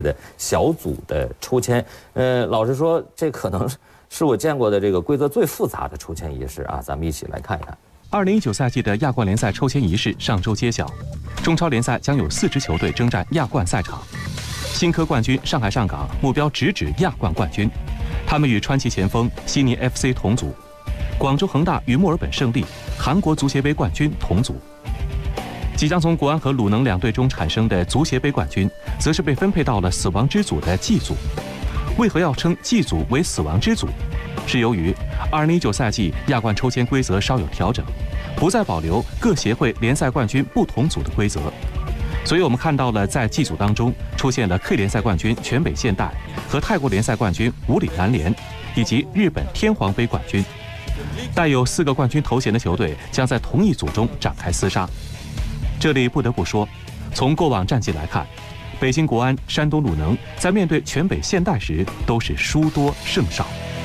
的小组的抽签。老实说，这可能是我见过的这个规则最复杂的抽签仪式啊，咱们一起来看一看。 2019赛季的亚冠联赛抽签仪式上周揭晓，中超联赛将有4支球队征战亚冠赛场。新科冠军上海上港目标直指亚冠冠军，他们与川崎前锋悉尼 FC 同组；广州恒大与墨尔本胜利韩国足协杯冠军同组。即将从国安和鲁能2队中产生的足协杯冠军，则是被分配到了死亡之组的 G 组。为何要称 G 组为死亡之组？是由于2019赛季亚冠抽签规则稍有调整，不再保留各协会联赛冠军不同组的规则，所以我们看到了在 G 组当中出现了 K 联赛冠军全北现代和泰国联赛冠军武里南联，以及日本天皇杯冠军。带有4个冠军头衔的球队将在同一组中展开厮杀。这里不得不说，从过往战绩来看，北京国安、山东鲁能在面对全北现代时都是输多胜少。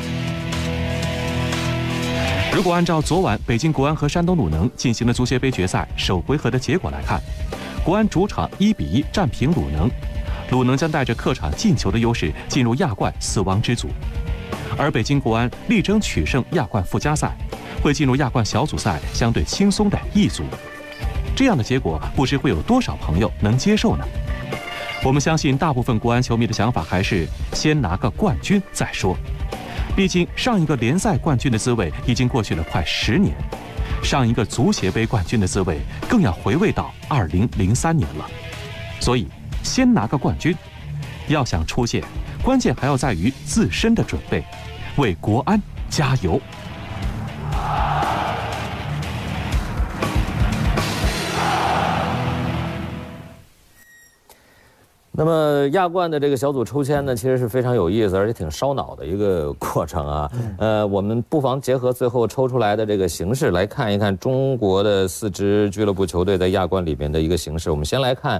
如果按照昨晚北京国安和山东鲁能进行了足协杯决赛首回合的结果来看，国安主场1-1战平鲁能，鲁能将带着客场进球的优势进入亚冠死亡之组，而北京国安力争取胜亚冠附加赛，会进入亚冠小组赛相对轻松的一组。这样的结果，不知会有多少朋友能接受呢？我们相信大部分国安球迷的想法还是先拿个冠军再说。毕竟上一个联赛冠军的滋味已经过去了快10年，上一个足协杯冠军的滋味更要回味到2003年了。所以先拿个冠军，要想出线，关键还要在于自身的准备，为国安加油。 那么亚冠的这个小组抽签呢，其实是非常有意思，而且挺烧脑的一个过程啊。我们不妨结合最后抽出来的这个形式来看一看中国的4支俱乐部球队在亚冠里面的一个形式。我们先来看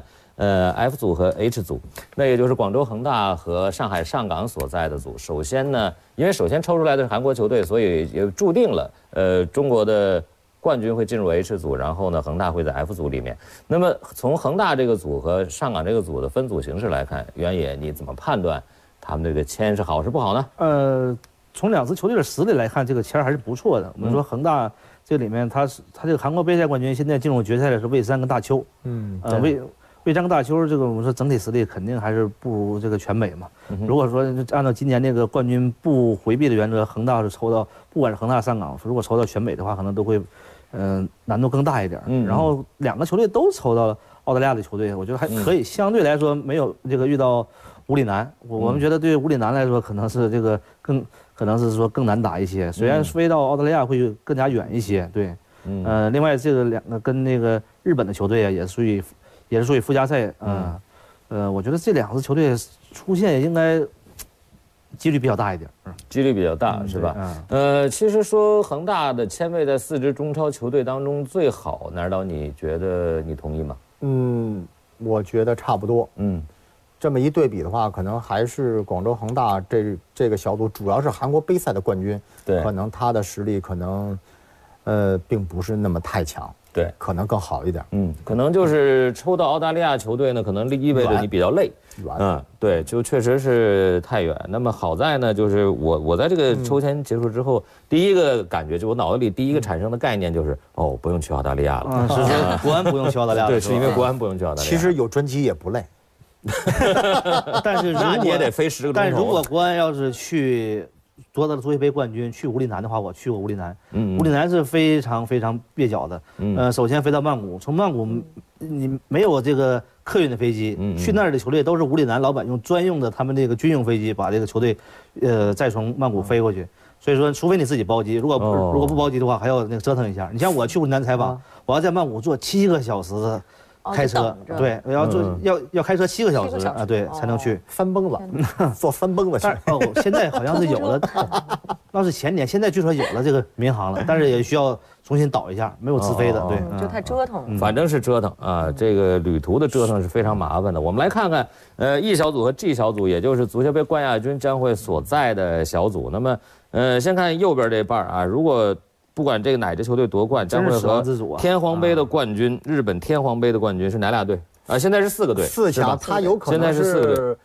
F 组和 H 组，那也就是广州恒大和上海上港所在的组。首先呢，因为首先抽出来的是韩国球队，所以也注定了中国的冠军会进入 H 组，然后呢，恒大会在 F 组里面。那么从恒大这个组和上港这个组的分组形式来看，原野你怎么判断他们这个签是好是不好呢？ 从2支球队的实力来看，这个签还是不错的。我们说恒大这里面，他这个韩国杯赛冠军，现在进入决赛的是蔚山跟大邱。蔚山跟大邱这个我们说整体实力肯定还是不如这个全北嘛。如果说按照今年这个冠军不回避的原则，恒大是抽到，不管是恒大上港，如果抽到全北的话，可能都会难度更大一点。然后2个球队都抽到了澳大利亚的球队，我觉得还可以，相对来说没有这个遇到武里南。我们觉得对武里南来说，可能是这个可能是说更难打一些。虽然飞到澳大利亚会更加远一些，对。另外这个2个跟那个日本的球队啊，也是属于附加赛。我觉得这2支球队出现应该几率比较大一点。 几率比较大是吧？其实说恒大的签位在4支中超球队当中最好，哪导你觉得你同意吗？ 我觉得差不多。这么一对比的话，可能还是广州恒大这个小组，主要是韩国杯赛的冠军，对，可能他的实力可能并不是那么太强。对，可能更好一点。 可能就是抽到澳大利亚球队呢，可能意味着你比较累。对，就确实是太远。那么好在呢，就是我在这个抽签结束之后，第一个感觉就我脑子里第一个产生的概念就是，不用去澳大利亚了。 是说国安不用去澳大利亚了。 对，是因为国安不用去澳大利亚。 其实有专机也不累。 但是那你也得飞10个钟头。 但如果国安要是去夺得了足协杯冠军，去武里南的话，我去过武里南。武里南是非常非常蹩脚的。首先飞到曼谷，从曼谷你没有这个客运的飞机，去那儿的球队都是武里南老板用专用的他们这个军用飞机把这个球队，再从曼谷飞过去。所以说，除非你自己包机，如果不包机的话，还要那个折腾一下。你像我去武里南采访，我要在曼谷坐7个小时的开车，对，要开车7个小时啊，对，才能去翻蹦子，坐翻蹦子去。 现在好像是有了，那是前年，现在据说有了这个民航了，但是也需要重新倒一下，没有直飞的，对， 就太折腾了。 反正是折腾啊，这个旅途的折腾是非常麻烦的。我们来看看，E 小组和 G 小组，也就是足协杯冠亚军将会所在的小组。那么，先看右边这半啊，如果不管这个哪支球队夺冠，将会和天皇杯的冠军、日本天皇杯的冠军是哪俩队啊？现在是4个队， 4强，他有可能现在是4个队。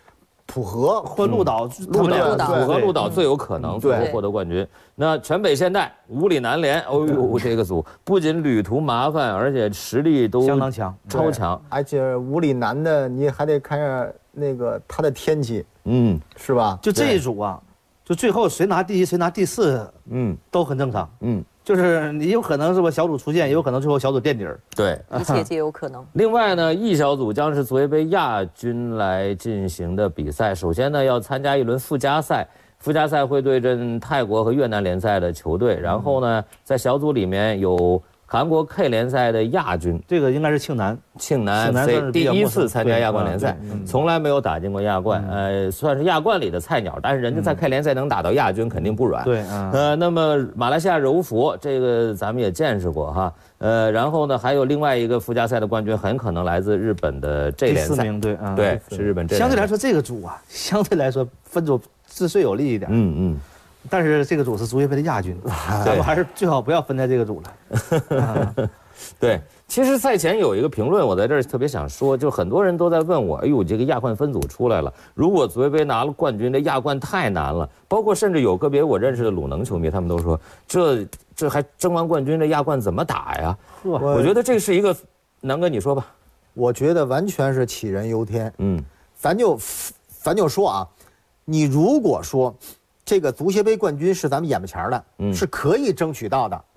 浦和或鹿岛， 浦和鹿岛最有可能最后获得冠军。那全北现代、五里南联，哦呦，这个组不仅旅途麻烦，而且实力都相当强， 超强。 而且五里南的你还得看下那个它的天气，是吧？ 就这一组啊，就最后谁拿第一谁拿第4，都很正常，就是你有可能是吧小组出线，也有可能最后小组垫底儿， 对， 一切皆有可能。 另外呢，E 小组将是足协杯亚军来进行的比赛。首先呢，要参加一轮附加赛，附加赛会对阵泰国和越南联赛的球队。然后呢，在小组里面有韩国 K 联赛的亚军， 这个应该是庆南 C 第一次参加亚冠联赛，从来没有打进过亚冠，算是亚冠里的菜鸟，但是人家在 K 联赛能打到亚军，肯定不软。 对， 那么马来西亚柔佛这个咱们也见识过哈，然后呢还有另外一个附加赛的冠军，很可能来自日本的 J 联赛。 第4名， 对，是日本 J 联赛。 相对来说，这个组啊，相对来说分组自最有利一点。但是这个组是足协杯的亚军，咱们还是最好不要分在这个组了。 对，其实赛前有一个评论，我在这儿特别想说，就很多人都在问我，哎呦，这个亚冠分组出来了，如果足协杯拿了冠军，这亚冠太难了。包括甚至有个别我认识的鲁能球迷，他们都说，这还争完冠军，这亚冠怎么打呀？我觉得这是一个，南哥你说吧。 我觉得完全是杞人忧天。咱就说啊，你如果说这个足协杯冠军是咱们眼巴前的，是可以争取到的。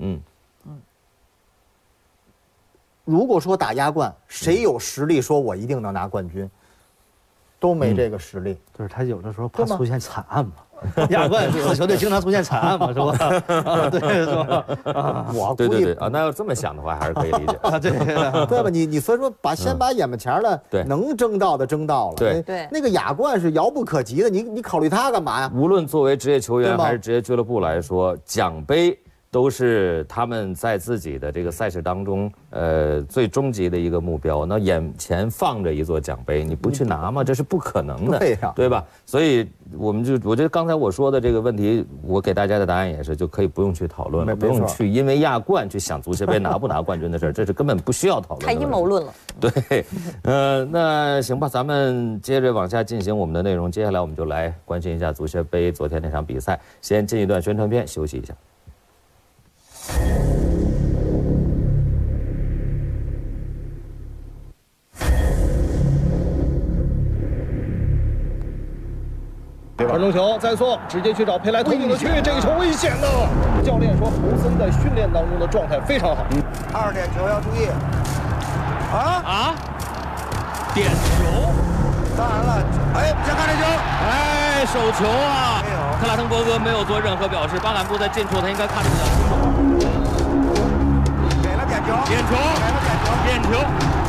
如果说打亚冠，谁有实力说我一定能拿冠军，都没这个实力。 就是他有的时候怕出现惨案嘛。亚冠球队经常出现惨案嘛，是吧？对，是吧？ 我估计那要这么想的话，还是可以理解。 对吧？你所以说先把眼巴前的能争到的争到了。 对， 那个亚冠是遥不可及的，你考虑它干嘛呀？ 无论作为职业球员还是职业俱乐部来说，奖杯都是他们在自己的这个赛事当中，最终极的一个目标。那眼前放着一座奖杯，你不去拿吗？这是不可能的，对吧？所以我觉得刚才我说的这个问题，我给大家的答案也是，就可以不用去讨论了，不用去因为亚冠去想足协杯拿不拿冠军的事儿，这是根本不需要讨论的。 太阴谋论了。 对，那行吧，咱们接着往下进行我们的内容。接下来我们就来关心一下足协杯昨天那场比赛。先进一段宣传片，休息一下。 传中球再送，直接去找佩莱推进的去，这个球危险的。教练说侯森在训练当中的状态非常好。 2点球要注意。 点球， 当然了，先看这球， 手球啊！克拉滕伯格没有做任何表示，巴坎布在近处，他应该看得比较清楚。 给了点球， 点球，点球。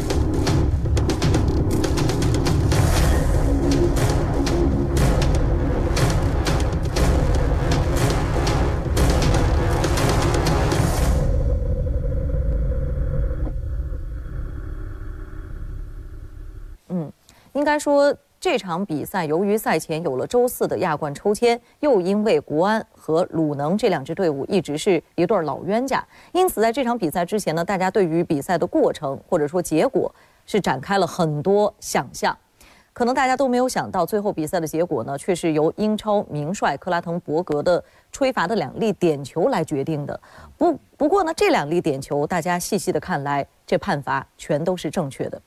应该说，这场比赛由于赛前有了周4的亚冠抽签，又因为国安和鲁能这2支队伍一直是一对老冤家，因此在这场比赛之前呢，大家对于比赛的过程或者说结果是展开了很多想象。可能大家都没有想到，最后比赛的结果呢，却是由英超名帅克拉滕伯格的吹罚的2粒点球来决定的。不过呢，这2粒点球，大家细细的看来，这判罚全都是正确的。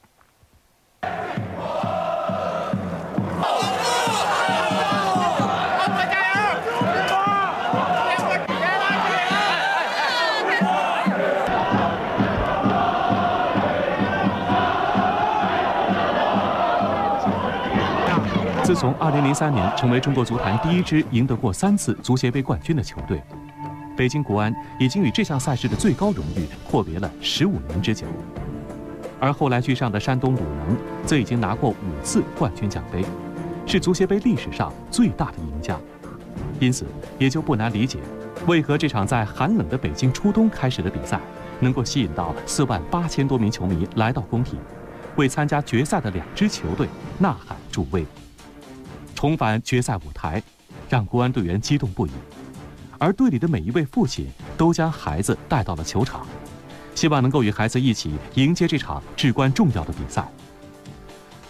自从2003年成为中国足坛第一支赢得过3次足协杯冠军的球队，北京国安已经与这项赛事的最高荣誉阔别了15年之久。而后来居上的山东鲁能则已经拿过5次冠军奖杯，是足协杯历史上最大的赢家。因此，也就不难理解，为何这场在寒冷的北京初冬开始的比赛，能够吸引到48000多名球迷来到工体，为参加决赛的2支球队呐喊助威。重返决赛舞台，让国安队员激动不已，而队里的每一位父亲都将孩子带到了球场，希望能够与孩子一起迎接这场至关重要的比赛。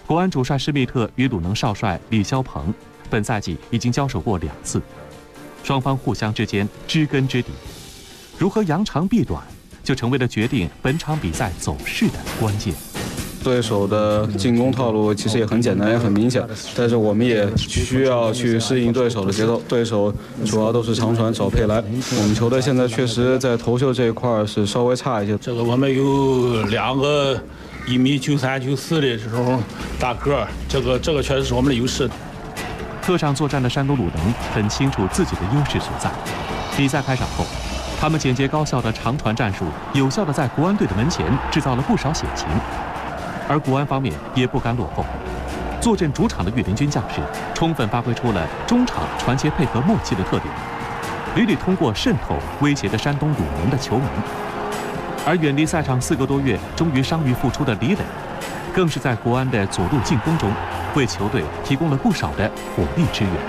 国安主帅施密特与鲁能少帅李霄鹏本赛季已经交手过2次，双方互相之间知根知底，如何扬长避短，就成为了决定本场比赛走势的关键。 对手的进攻套路其实也很简单，也很明显，但是我们也需要去适应对手的节奏。对手主要都是长传找佩莱，我们球队现在确实在头球这一块是稍微差一些。 这个我们有2个1米93、94的这种大个，这个确实是我们的优势。 客场作战的山东鲁能很清楚自己的优势所在。比赛开场后，他们简洁高效的长传战术，有效地在国安队的门前制造了不少险情。而国安方面也不甘落后，坐镇主场的御林军将士充分发挥出了中场传切配合默契的特点，屡屡通过渗透威胁着山东鲁能的球门。而远离赛场4个多月，终于伤愈复出的李磊，更是在国安的左路进攻中，为球队提供了不少的火力支援。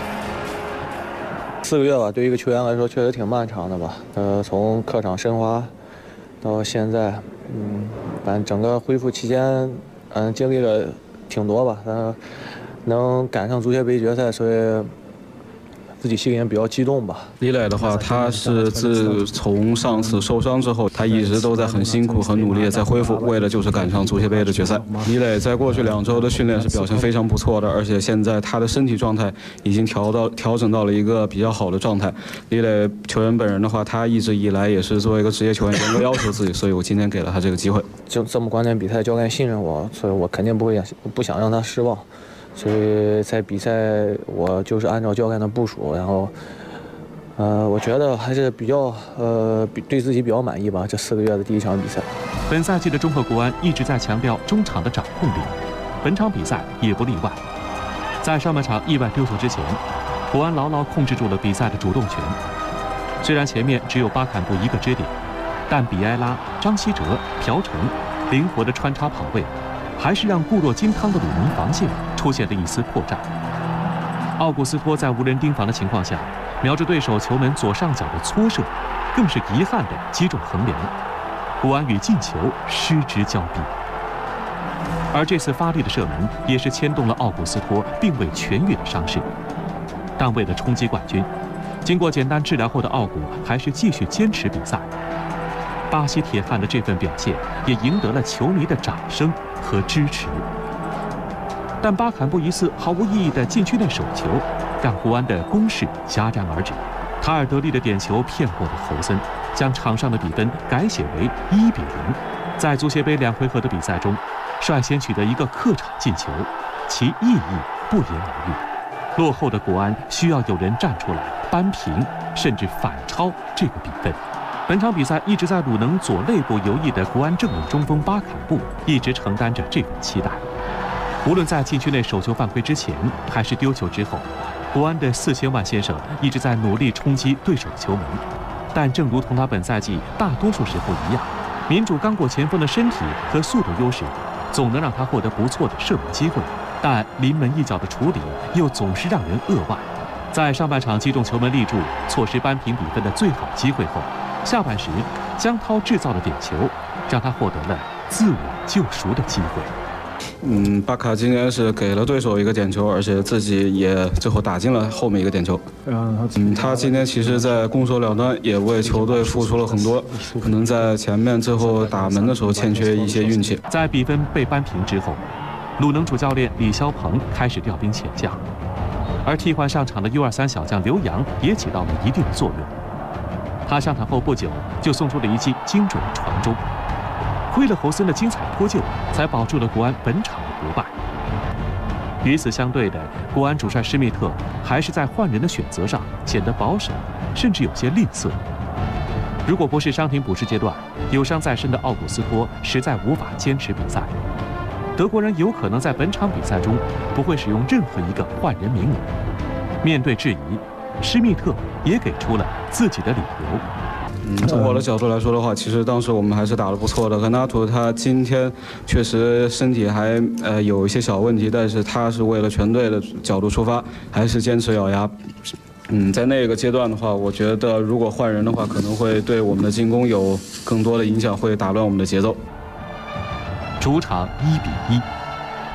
4个月吧，对于一个球员来说确实挺漫长的吧。从客场申花到现在，反正整个恢复期间，经历了挺多吧。能赶上足协杯决赛，所以自己心里也比较激动吧。 李磊的话，他是自从上次受伤之后，他一直都在很辛苦、很努力的在恢复，为了就是赶上足协杯的决赛。李磊在过去2周的训练是表现非常不错的，而且现在他的身体状态已经调整到了一个比较好的状态。李磊球员本人的话，他一直以来也是作为一个职业球员严格要求自己，所以我今天给了他这个机会。 就这么关键比赛，教练信任我，所以我肯定不想让他失望。所以在比赛，我就是按照教练的部署，然后，我觉得还是比较对自己比较满意吧。这4个月的第1场比赛， 本赛季的中赫国安一直在强调中场的掌控力，本场比赛也不例外。在上半场意外丢球之前，国安牢牢控制住了比赛的主动权。虽然前面只有巴坎布1个支点，但比埃拉、张稀哲、朴成灵活的穿插跑位，还是让固若金汤的鲁能防线出现了一丝破绽。奥古斯托在无人盯防的情况下，瞄着对手球门左上角的搓射，更是遗憾地击中横梁，国安与进球失之交臂。而这次发力的射门也是牵动了奥古斯托并未痊愈的伤势。但为了冲击冠军，经过简单治疗后的奥古还是继续坚持比赛。巴西铁汉的这份表现也赢得了球迷的掌声和支持。但巴坎布一次毫无意义的禁区内手球，让国安的攻势戛然而止。卡尔德利的点球骗过了侯森，将场上的比分改写为1-0。在足协杯2回合的比赛中，率先取得一个客场进球，其意义不言而喻。落后的国安需要有人站出来扳平，甚至反超这个比分。本场比赛一直在鲁能左肋部游弋的国安正门中锋巴坎布一直承担着这份期待。无论在禁区内手球犯规之前，还是丢球之后，国安的4000万先生一直在努力冲击对手的球门。但正如同他本赛季大多数时候一样，民主刚过前锋的身体和速度优势，总能让他获得不错的射门机会。但临门一脚的处理又总是让人扼腕。在上半场击中球门立柱，错失扳平比分的最好机会后，下半时江涛制造的点球，让他获得了自我救赎的机会。 巴卡今天是给了对手一个点球，而且自己也最后打进了后面一个点球。他今天其实在攻守两端也为球队付出了很多，可能在前面最后打门的时候欠缺一些运气。 在比分被扳平之后，鲁能主教练李霄鹏开始调兵遣将，而替换上场的U23小将刘洋也起到了一定的作用。他上场后不久就送出了一记精准的传中，亏了侯森的精彩脱救，才保住了国安本场的不败。与此相对的，国安主帅施密特还是在换人的选择上显得保守，甚至有些吝啬。如果不是伤停补时阶段，有伤在身的奥古斯托实在无法坚持比赛。德国人有可能在本场比赛中不会使用任何一个换人名额。面对质疑，施密特也给出了自己的理由。 从我的角度来说的话，其实当时我们还是打得不错的。格纳图他今天确实身体还有一些小问题，但是他是为了全队的角度出发，还是坚持咬牙。在那个阶段的话，我觉得如果换人的话，可能会对我们的进攻有更多的影响，会打乱我们的节奏。 主场1-1，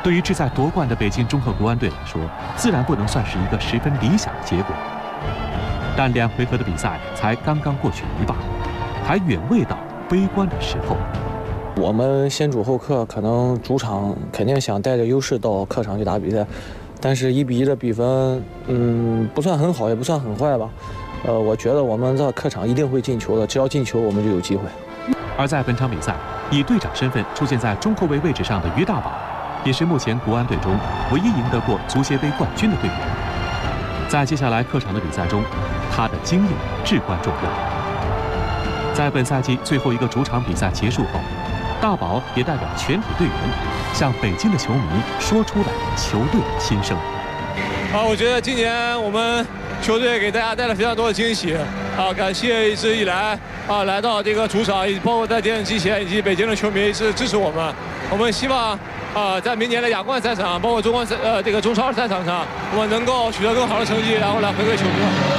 对于志在夺冠的北京中赫国安队来说，自然不能算是一个十分理想的结果。但2回合的比赛才刚刚过去一半，还远未到悲观的时候。 我们先主后客，可能主场肯定想带着优势到客场去打比赛，但是1比1的比分，不算很好，也不算很坏吧。我觉得我们在客场一定会进球的，只要进球，我们就有机会。 而在本场比赛，以队长身份出现在中后卫位置上的于大宝，也是目前国安队中唯一赢得过足协杯冠军的队员。在接下来客场的比赛中，他的经验至关重要。在本赛季最后一个主场比赛结束后，大宝也代表全体队员向北京的球迷说出了球队的心声。 我觉得今年我们球队给大家带来非常多的惊喜感谢一直以来来到这个主场，包括在电视机前以及北京的球迷是支持我们。我们希望在明年的亚冠赛场，包括中超赛场上，我们能够取得更好的成绩，然后来回馈球迷。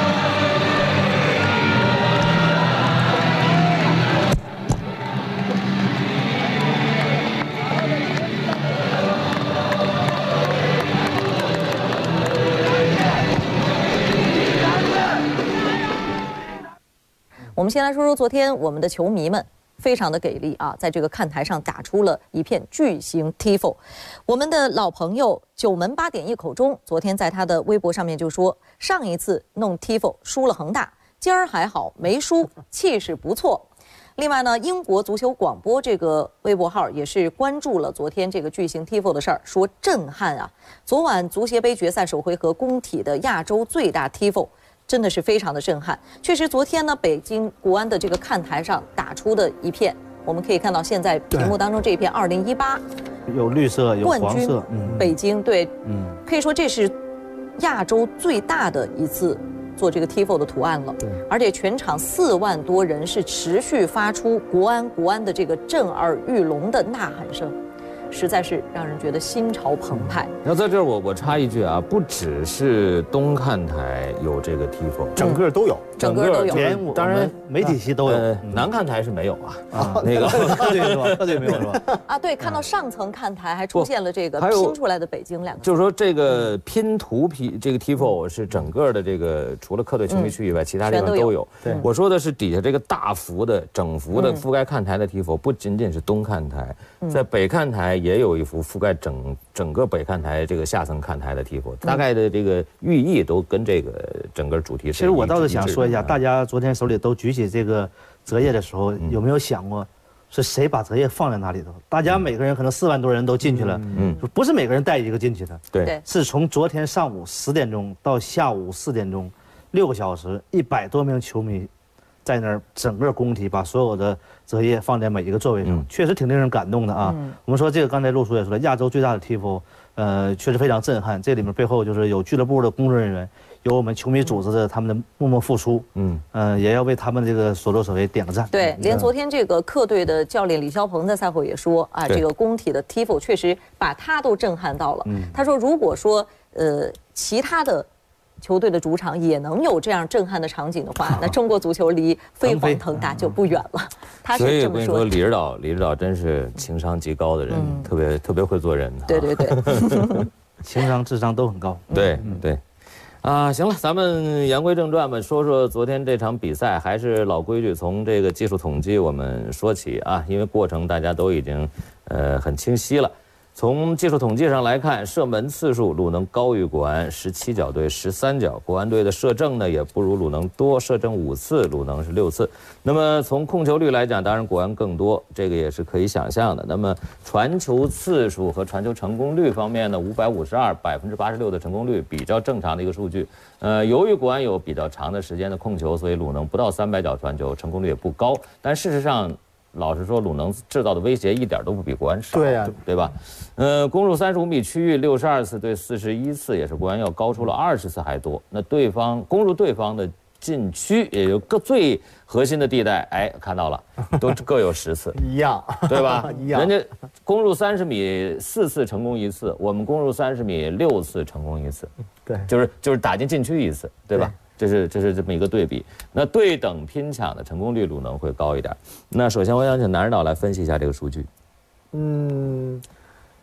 我们先来说说昨天我们的球迷们非常的给力在这个看台上打出了一片巨型 Tifo。我们的老朋友九门8点1口中，昨天在他的微博上面就说，上一次弄 Tifo 输了恒大，今儿还好没输，气势不错。另外呢，英国足球广播这个微博号也是关注了昨天这个巨型 Tifo 的事儿，说震撼昨晚足协杯决赛首回合工体的亚洲最大 Tifo。真的是非常的震撼，确实，昨天呢，北京国安的这个看台上打出的一片，我们可以看到现在屏幕当中这一片2018， 有绿色，有黄色， 北京对，可以说这是亚洲最大的一次做这个 Tifo 的图案了，而且全场4万多人是持续发出国安的这个震耳欲聋的呐喊声。实在是让人觉得心潮澎湃。 然后在这儿我插一句不只是东看台有这个 Tifo， 整个都有， 整个都有。 当然媒体席都有， 南看台是没有那个特队没有是吧？ 对，看到上层看台还出现了这个拼出来的北京2个字， 就是说这个拼图这个 Tifo 是整个的这个除了客队球迷区以外，其他地方都有。对，我说的是底下这个大幅的整幅的覆盖看台的 Tifo， 不仅仅是东看台，在北看台也有一幅覆盖整个北看台这个下层看台的 Tifo， 大概的这个寓意都跟这个整个主题是。 其实我倒是想说一下，大家昨天手里都举起这个折页的时候，有没有想过是谁把折页放在那里头？大家每个人可能4万多人都进去了，不是每个人带一个进去的， 对， 是从昨天上午10点钟到下午4点钟，6个小时，100多名球迷在那儿整个工体把所有的折页放在每一个座位上，确实挺令人感动的我们说这个刚才陆叔也说了，亚洲最大的 Tifo，确实非常震撼。这里面背后就是有俱乐部的工作人员，有我们球迷组织的他们的默默付出，也要为他们这个所作所为点个赞。 对，连昨天这个客队的教练李霄鹏在赛后也说这个工体的 Tifo 确实把他都震撼到了。他说，如果说其他的球队的主场也能有这样震撼的场景的话，那中国足球离飞黄腾达就不远了。他是这么说。所以我跟你说，李指导真是情商极高的人，特别会做人。 对， 情商智商都很高。 对。行了，咱们言归正传吧，说说昨天这场比赛，还是老规矩，从这个技术统计我们说起因为过程大家都已经很清晰了。从技术统计上来看，射门次数鲁能高于国安17脚对13脚，国安队的射正呢也不如鲁能多，射正5次，鲁能是6次。那么从控球率来讲，当然国安更多，这个也是可以想象的。那么传球次数和传球成功率方面呢，552%，86%的成功率比较正常的一个数据。由于国安有比较长的时间的控球，所以鲁能不到300脚传球，成功率也不高。但事实上，老实说，鲁能制造的威胁一点都不比国安少，对吧？攻入35米区域62次对41次，也是国安要高出了20次还多。那攻入对方的禁区，也有最核心的地带，看到了，都各有10次， 一样， 对吧？ 一样。 人家攻入30米4次成功1次，我们攻入30米6次成功1次， 对， 就是打进禁区1次，对吧？这是这么一个对比。那对等拼抢的成功率，鲁能会高一点。那首先我想请南指导来分析一下这个数据。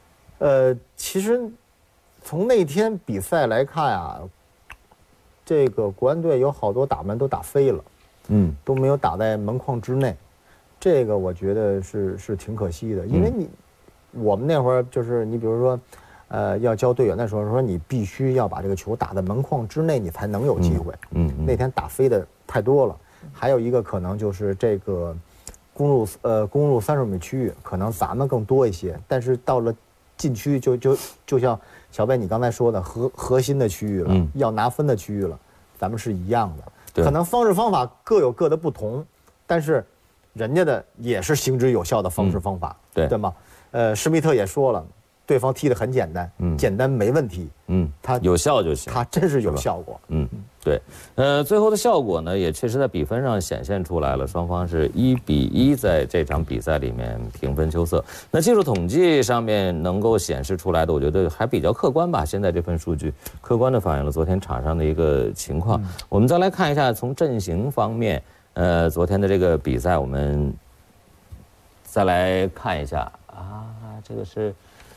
其实从那天比赛来看啊，这个国安队有好多打门都打飞了，都没有打在门框之内，这个我觉得是挺可惜的，因为我们那会儿就是你比如说，要教队员的时候说你必须要把这个球打在门框之内，你才能有机会。那天打飞的太多了，还有一个可能就是这个攻入30米区域，可能咱们更多一些，但是到了禁区就像小贝你刚才说的核心的区域了，要拿分的区域了，咱们是一样的，可能方式方法各有各的不同，但是人家的也是行之有效的方式方法，对吗？施密特也说了，对方踢得很简单，简单没问题，他有效就行， 他真是有效果， 对，最后的效果呢，也确实在比分上显现出来了，双方是1比1在这场比赛里面平分秋色。那技术统计上面能够显示出来的，我觉得还比较客观吧。现在这份数据客观地反映了昨天场上的一个情况。我们再来看一下从阵型方面，昨天的这个比赛，我们再来看一下啊，这个是。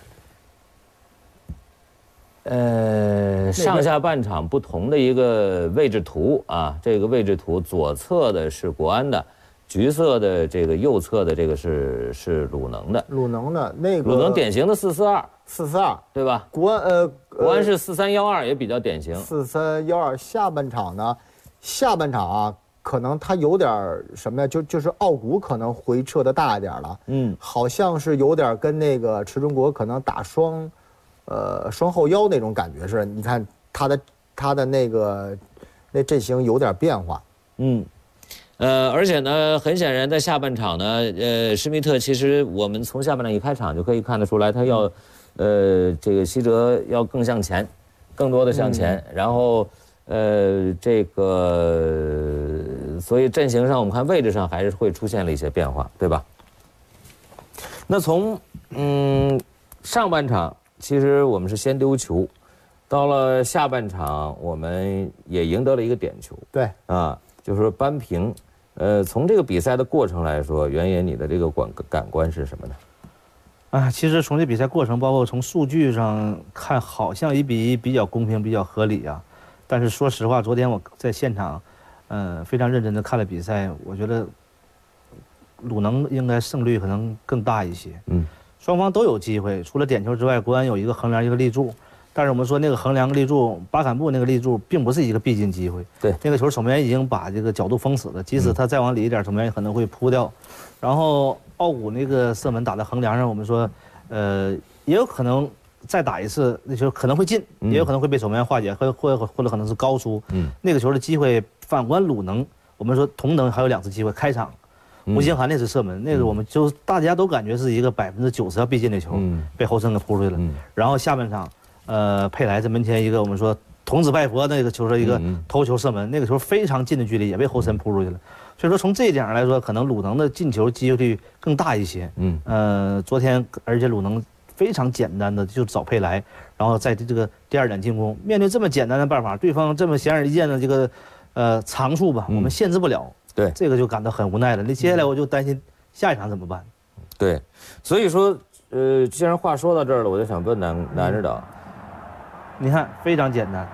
上下半场不同的一个位置图啊，这个位置图左侧的是国安的，橘色的这个右侧的这个是鲁能的。 鲁能的那个鲁能典型的 4-4-2， 对吧？ 国安是4-3-1-2，也比较典型。 4-3-1-2，下半场啊，可能他有点什么呀？就是奥古可能回撤的大一点了，好像是有点跟那个池中国可能打双后腰那种感觉是，你看他的那阵型有点变化， 而且呢，很显然在下半场呢，施密特其实我们从下半场一开场就可以看得出来，他要这个西哲要更向前，更多的向前，然后这个所以阵型上我们看位置上还是会出现了一些变化，对吧？那从上半场。其实我们是先丢球，到了下半场我们也赢得了一个点球。 对啊，就是说扳平。从这个比赛的过程来说，原野你的这个感官是什么呢？ 其实从这比赛过程，包括从数据上看，好像1比1比较公平，比较合理啊。但是说实话，昨天我在现场，非常认真的看了比赛，我觉得鲁能应该胜率可能更大一些。双方都有机会，除了点球之外，国安有一个横梁一个立柱，但是我们说那个横梁立柱，巴坎布那个立柱并不是一个必进机会。 对， 那个球守门员已经把这个角度封死了，即使他再往里一点，守门员可能会扑掉。然后奥古那个射门打在横梁上，我们说，也有可能再打一次，那球可能会进，也有可能会被守门员化解，或者可能是高出。那个球的机会，反观鲁能，我们说同等还有2次机会，开场。吴兴涵那次射门，那个我们就大家都感觉是一个90%要必进的球，被侯森给扑出去了。然后下半场，佩莱在门前一个我们说童子拜佛那个球是一个头球射门，那个球非常近的距离也被侯森扑出去了。所以说从这一点上来说，可能鲁能的进球几率更大一些。昨天而且鲁能非常简单的就找佩莱，然后在这个第2点进攻，面对这么简单的办法，对方这么显而易见的这个长处吧，我们限制不了。 对， 这个就感到很无奈了。那接下来我就担心下一场怎么办。 对，所以说，既然话说到这儿了，我就想问南指导， 你看非常简单。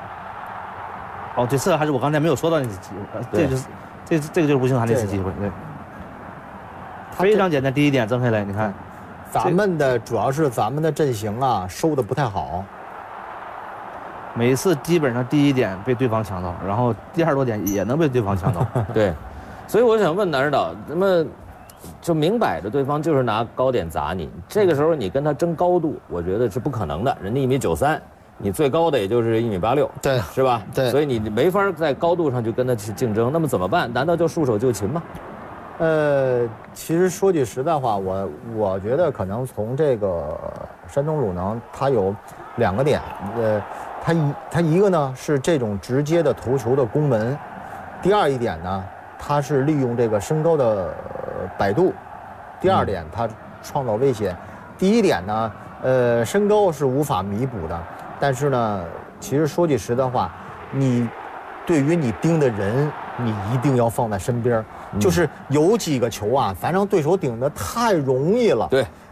这次还是我刚才没有说到那次机会，这个就是吴兴涵那次机会，对，非常简单。第一点，曾黑雷，你看， 咱们的主要是咱们的阵型啊收的不太好。 每次基本上第一点被对方抢到，然后第2多点也能被对方抢到。 对，所以我想问南指导，那么就明摆着对方就是拿高点砸你，这个时候你跟他争高度，我觉得是不可能的。人家1.93米，你最高的也就是1.86米， 对， 是吧？ 对， 所以你没法在高度上去跟他去竞争。那么怎么办？难道就束手就擒吗？ 其实说句实在话，我觉得可能从这个山东鲁能，它有2个点，他一个呢是这种直接的头球的攻门，第2一点呢，他是利用这个身高的摆渡，第2点他创造威胁，第1点呢，身高是无法弥补的，但是呢，其实说句实在话，你对于你盯的人，你一定要放在身边，就是有几个球啊，咱让对手顶得太容易了。 对。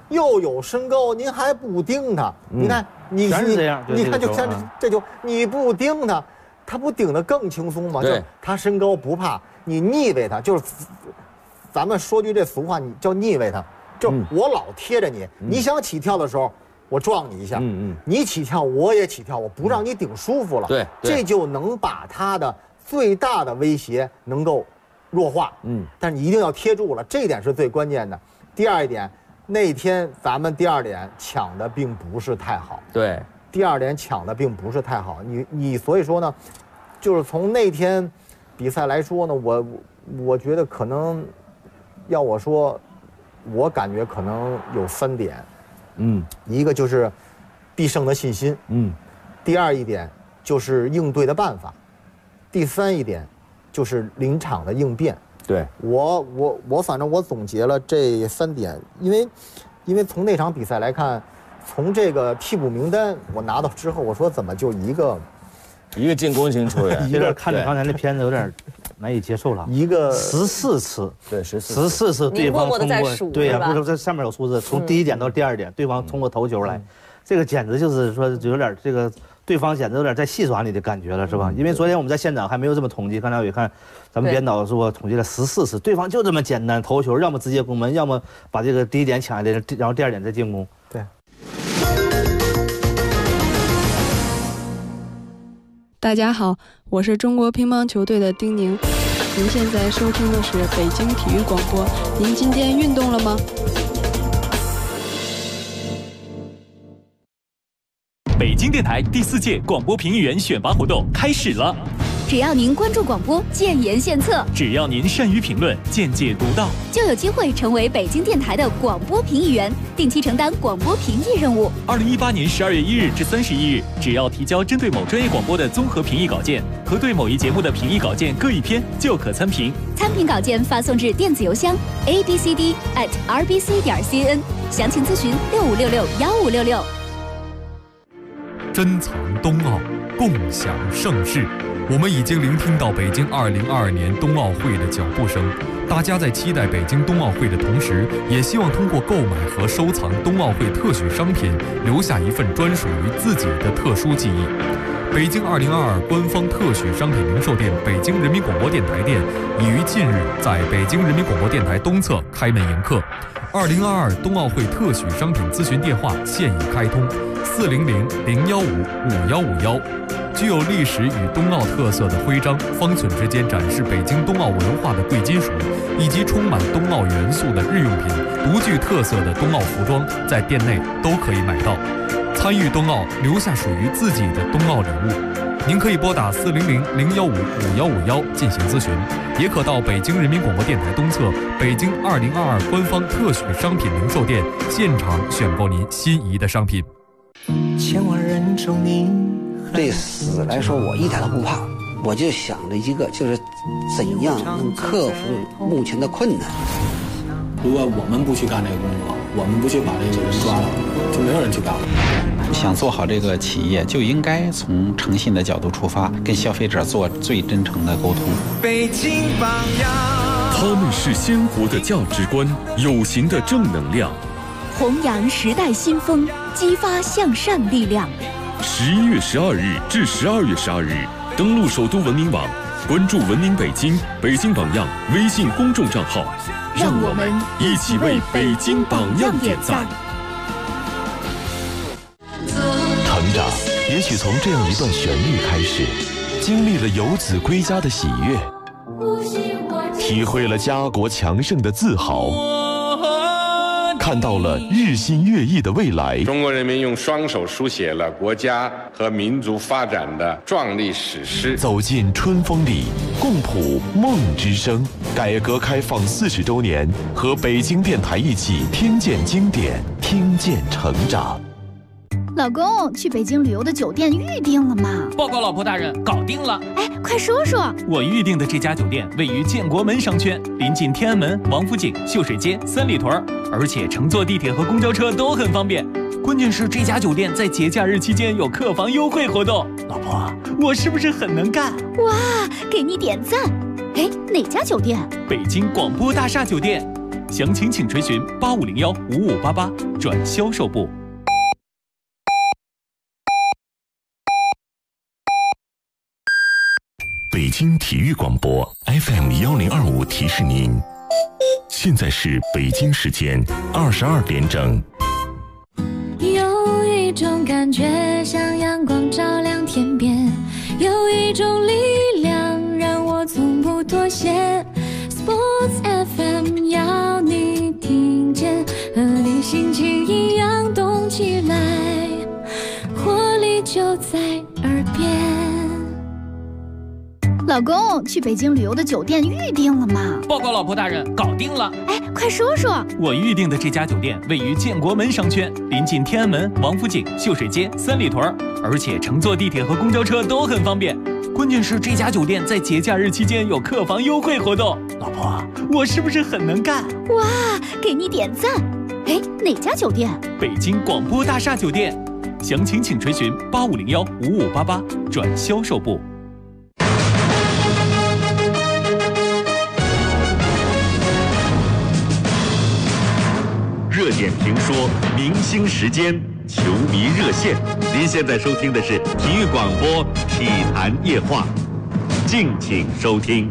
又有身高，您还不盯他？你看你全是这样， 你看就像这球，你不盯他，他不盯得更轻松吗？对，他身高不怕，你逆位他，就是咱们说句这俗话，你叫逆位他，就我老贴着你，你想起跳的时候。我撞你一下，你起跳我也起跳，我不让你顶舒服了，对，这就能把他的最大的威胁能够弱化，但是你一定要贴住了，这一点是最关键的。第二一点，那天咱们第2点抢的并不是太好，对，第2点抢的并不是太好，你所以说呢，就是从那天比赛来说呢，我觉得可能，要我说，我感觉可能有3点。一个就是必胜的信心，第2一点就是应对的办法，第3一点就是临场的应变。对，我反正我总结了这3点，因为从那场比赛来看，从这个替补名单我拿到之后，我说怎么就一个进攻型球员， 有点看着刚才那片子有点难以接受了。 一个 14次， 对 14次对方通过，对呀，不是这上面有数字，从第1点到第2点，对方通过头球来，这个简直就是说有点这个对方简直有点在戏耍你的感觉了，是吧？因为昨天我们在现场还没有这么统计，刚才我也看咱们编导说统计了14次，对方就这么简单，头球要么直接攻门，要么把这个第1点抢下来，然后第2点再进攻。对。 大家好，我是中国乒乓球队的丁宁。您现在收听的是北京体育广播。您今天运动了吗？ 北京电台第4届广播评议员选拔活动开始了。 只要您关注广播，建言献策； 只要您善于评论，见解独到， 就有机会成为北京电台的广播评议员，定期承担广播评议任务。 2018年12月1日至31日，只要提交针对某专业广播的综合评议稿件和对某一节目的评议稿件各1篇，就可参评。 参评稿件发送至电子邮箱 abcd@rbc.cn， 详情咨询65661566。 珍藏冬奥，共享盛世。我们已经聆听到北京2022年冬奥会的脚步声，大家在期待北京冬奥会的同时，也希望通过购买和收藏冬奥会特许商品，留下一份专属于自己的特殊记忆。北京2022官方特许商品零售店北京人民广播电台店已于近日在北京人民广播电台东侧开门迎客。2022冬奥会特许商品咨询电话现已开通，400-015-5151。具有历史与冬奥特色的徽章，方寸之间展示北京冬奥文化的贵金属，以及充满冬奥元素的日用品、独具特色的冬奥服装，在店内都可以买到。参与冬奥，留下属于自己的冬奥礼物。您可以拨打400-015-5151进行咨询，也可到北京人民广播电台东侧北京2022官方特许商品零售店现场选购您心仪的商品。 千万人中你对死来说，我一点都不怕，我就想着一个，就是怎样能克服目前的困难。 如果我们不去干这个工作，我们不去把这个人抓了，就没有人去干了。 想做好这个企业，就应该从诚信的角度出发，跟消费者做最真诚的沟通。 北京榜样，他们是鲜活的价值观，有形的正能量， 弘扬时代新风，激发向善力量。 11月12日至12月12日，登录首都文明网，关注文明北京、北京榜样微信公众账号， 让我们一起为北京榜样点赞。 成长也许从这样一段旋律开始，经历了游子归家的喜悦，体会了家国强盛的自豪，看到了日新月异的未来。 中国人民用双手书写了国家和民族发展的壮丽史诗。 走进春风里，共谱梦之声。改革开放40周年，和北京电台一起听见经典，听见成长。 老公，去北京旅游的酒店预定了吗？ 报告老婆大人，搞定了。 哎，快说说。 我预定的这家酒店位于建国门商圈，临近天安门、王府井、秀水街、三里屯，而且乘坐地铁和公交车都很方便。关键是这家酒店在节假日期间有客房优惠活动。老婆，我是不是很能干？ 哇，给你点赞。哎，哪家酒店？ 北京广播大厦酒店。 详情请垂询85015588转销售部。 北京体育广播 FM1025提示您，现在是北京时间22点整。 有一种感觉像阳光照亮天边，有一种力量让我从不妥协。Sports FM 要你听见，和你心情一样动起来，活力就在耳边。 老公，去北京旅游的酒店预定了吗？ 报告老婆大人，搞定了。 哎，快说说。 我预定的这家酒店位于建国门商圈，临近天安门、王府井、秀水街、三里屯，而且乘坐地铁和公交车都很方便。关键是这家酒店在节假日期间有客房优惠活动。老婆，我是不是很能干？ 哇，给你点赞。哎，哪家酒店？ 北京广播大厦酒店。详情请垂询85015588转销售部。 热点评说，明星时间，球迷热线。您现在收听的是体育广播《体坛夜话》，敬请收听。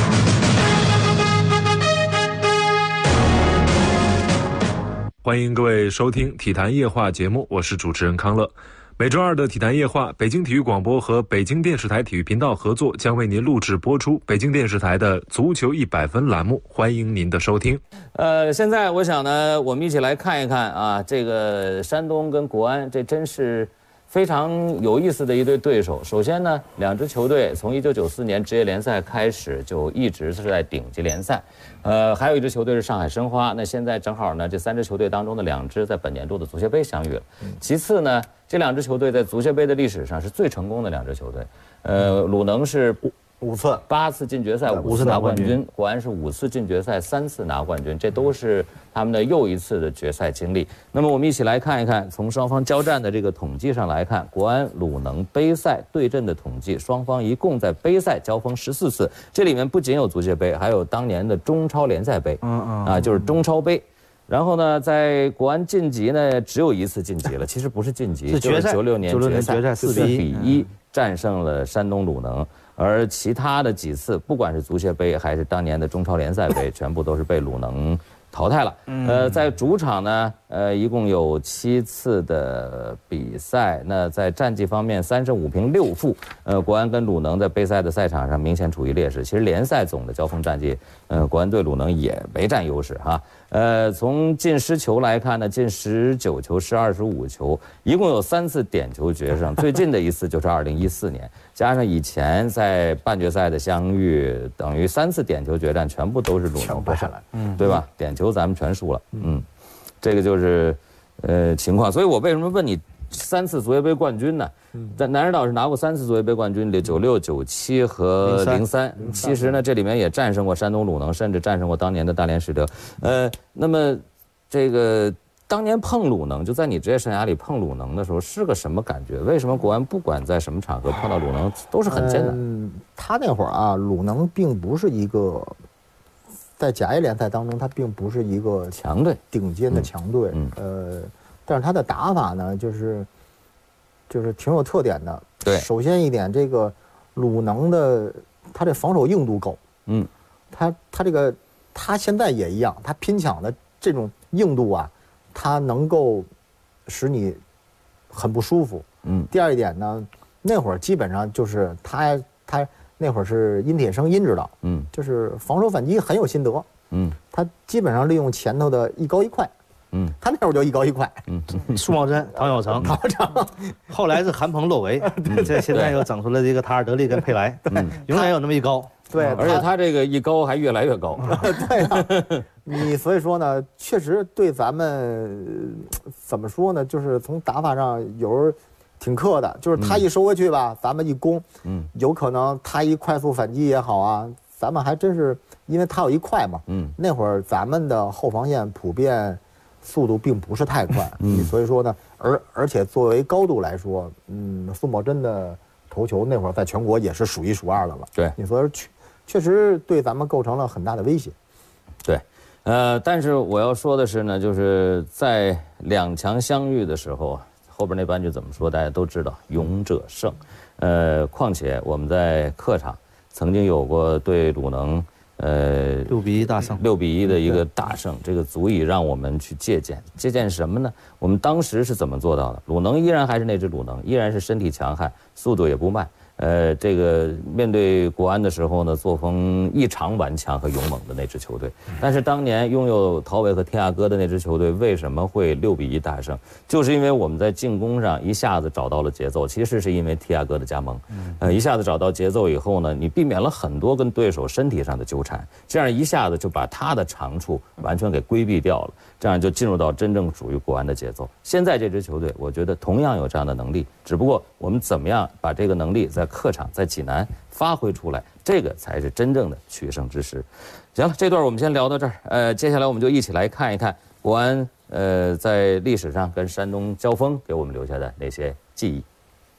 欢迎各位收听《体坛夜话》节目，我是主持人康乐。每周二的体坛夜话，北京体育广播和北京电视台体育频道合作，将为您录制播出北京电视台的足球100分栏目，欢迎您的收听。 现在我想呢，我们一起来看一看啊，这个山东跟国安，这真是非常有意思的一对对手。首先呢，两支球队从1994年职业联赛开始就一直是在顶级联赛。还有一支球队是上海申花，那现在正好呢，这3支球队当中的2支在本年度的足协杯相遇了。其次呢，这2支球队在足协杯的历史上是最成功的2支球队。鲁能是 5次 8次进决赛5次拿冠军，国安是5次进决赛3次拿冠军，这都是他们的又一次的决赛经历。那么我们一起来看一看，从双方交战的这个统计上来看，国安鲁能杯赛对阵的统计，双方一共在杯赛交锋14次，这里面不仅有足协杯，还有当年的中超联赛杯，就是中超杯。然后呢，在国安晋级呢，只有1次晋级了，其实不是晋级，就是96年决赛4比1战胜了山东鲁能。而其他的几次，不管是足协杯还是当年的中超联赛杯，全部都是被鲁能淘汰了。在主场呢，一共有7次的比赛。那在战绩方面，35平6负，国安跟鲁能在杯赛的赛场上明显处于劣势。其实联赛总的交锋战绩，国安对鲁能也没占优势哈。从进10球来看呢，进19球失25球，一共有3次点球决胜，最近的一次就是2014年，加上以前在半决赛的相遇，等于3次点球决战全部都是鲁能夺下来，对吧？点球咱们全输了，这个就是情况。所以我为什么问你3次足协杯冠军呢？在南指导是拿过3次足协杯冠军，96、97和03。其实呢，这里面也战胜过山东鲁能，甚至战胜过当年的大连实德。那么这个当年碰鲁能，就在你职业生涯里碰鲁能的时候是个什么感觉？为什么国安不管在什么场合碰到鲁能都是很艰难？ 他那会儿啊，鲁能并不是一个在甲 A 联赛当中，他并不是一个强队、 顶尖的强队。但是他的打法呢，就是挺有特点的。 对， 首先一点，这个鲁能的他这防守硬度够。他现在也一样，他拼抢的这种硬度啊，他能够使你很不舒服。第二一点呢，那会儿基本上就是他那会儿是殷铁生殷指导，就是防守反击很有心得。他基本上利用前头的一高一快。他那会儿就一高一快。 苏茂贞、唐小成，后来是韩鹏、骆维，这现在又整出了这个塔尔德利跟佩莱，永远有那么一高。 对， 而且他这个一高还越来越高。 对啊，所以说呢，确实对咱们怎么说呢，就是从打法上有时候挺克的，就是他一收回去吧，咱们一攻，有可能他一快速反击也好啊，咱们还真是因为他有一快嘛，那会儿咱们的后防线普遍速度并不是太快，所以说呢，而且作为高度来说，苏茂贞的头球那会儿在全国也是数1数2的了。 对， 你说确实对咱们构成了很大的威胁。 对， 但是我要说的是呢，就是在两强相遇的时候，后边那半句怎么说，大家都知道，勇者胜。况且我们在客场曾经有过对鲁能 6比1大胜 ，6比1的一个大胜，这个足以让我们去借鉴。借鉴什么呢？我们当时是怎么做到的？鲁能依然还是那支鲁能，依然是身体强悍，速度也不慢。这个面对国安的时候呢，作风异常顽强和勇猛的那支球队。但是当年拥有陶伟和天亚哥的那支球队为什么会6比1大胜？就是因为我们在进攻上一下子找到了节奏，其实是因为天亚哥的加盟。一下子找到节奏以后呢，你避免了很多跟对手身体上的纠缠，这样一下子就把他的长处完全给规避掉了，这样就进入到真正属于国安的节奏。现在这支球队，我觉得同样有这样的能力，只不过我们怎么样把这个能力在客场在济南发挥出来，这个才是真正的取胜之时。行了，这段我们先聊到这儿。接下来我们就一起来看一看国安在历史上跟山东交锋给我们留下的那些记忆。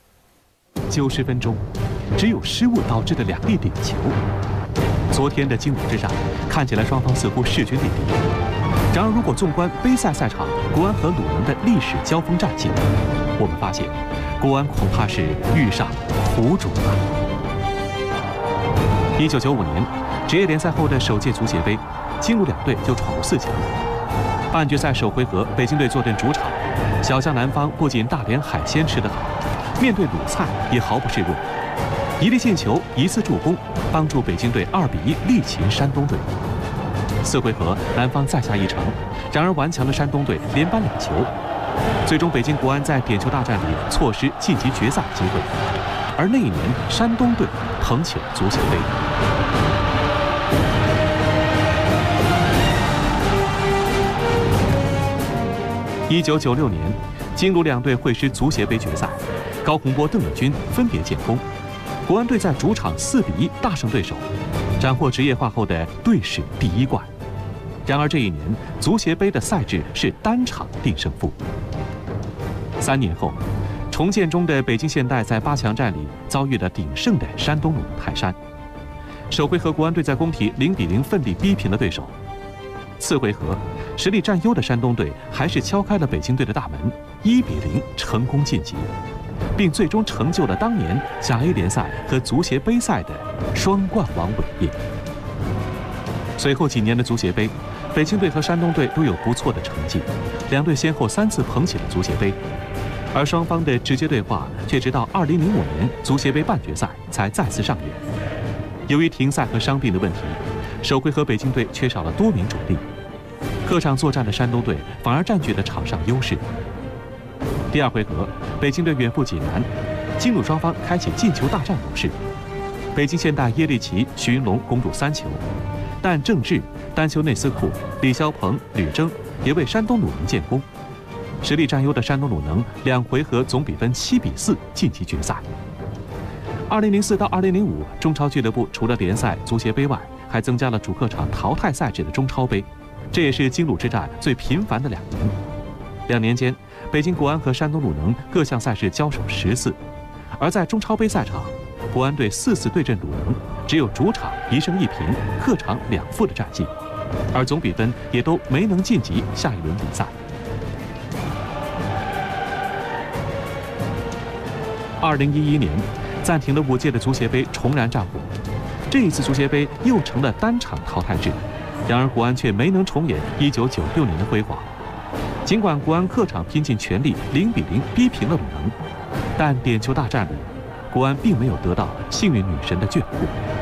90分钟，只有失误导致的2粒点球。昨天的京鲁之战，看起来双方似乎势均力敌。然而，如果纵观杯赛赛场国安和鲁能的历史交锋战绩，我们发现，国安恐怕是遇上苦主了。1995年，职业联赛后的首届足协杯，京鲁两队就闯入4强。半决赛首回合，北京队坐镇主场，小将南方不仅大连海鲜吃得好，面对鲁菜也毫不示弱。一粒进球，一次助攻，帮助北京队2比1力擒山东队。4回合，南方再下一城，然而顽强的山东队连扳2球。最终，北京国安在点球大战里错失晋级决赛机会，而那一年，山东队捧起了足协杯。1996年，京鲁两队会师足协杯决赛，高洪波、邓颖军分别建功，国安队在主场4比1大胜对手，斩获职业化后的队史第1冠。然而这一年，足协杯的赛制是单场定胜负。3年后，重建中的北京现代在8强战里遭遇了鼎盛的山东鲁能泰山。首回合，国安队在工体0比0奋力逼平了对手。4回合，实力占优的山东队还是敲开了北京队的大门，1比0成功晋级，并最终成就了当年甲 A 联赛和足协杯赛的双冠王伟业。随后几年的足协杯，北京队和山东队都有不错的成绩，两队先后3次捧起了足协杯，而双方的直接对话却直到2005年足协杯半决赛才再次上演。由于停赛和伤病的问题，首回合北京队缺少了多名主力，客场作战的山东队反而占据了场上优势。第2回合，北京队远赴济南，京鲁双方开启进球大战模式，北京现代耶利奇、徐云龙攻入3球，但郑智、丹丘内斯库、李霄鹏、吕征也为山东鲁能建功。实力占优的山东鲁能2回合总比分7比4晋级决赛。2004到2005，中超俱乐部除了联赛、足协杯外，还增加了主客场淘汰赛制的中超杯，这也是京鲁之战最频繁的2年。2年间，北京国安和山东鲁能各项赛事交手10次，而在中超杯赛场，国安队4次对阵鲁能，只有主场1胜1平，客场2负的战绩，而总比分也都没能晋级下一轮比赛。2011年，暂停了5届的足协杯重燃战火，这一次足协杯又成了单场淘汰制，然而国安却没能重演1996年的辉煌。尽管国安客场拼尽全力0比0逼平了鲁能，但点球大战里，国安并没有得到幸运女神的眷顾。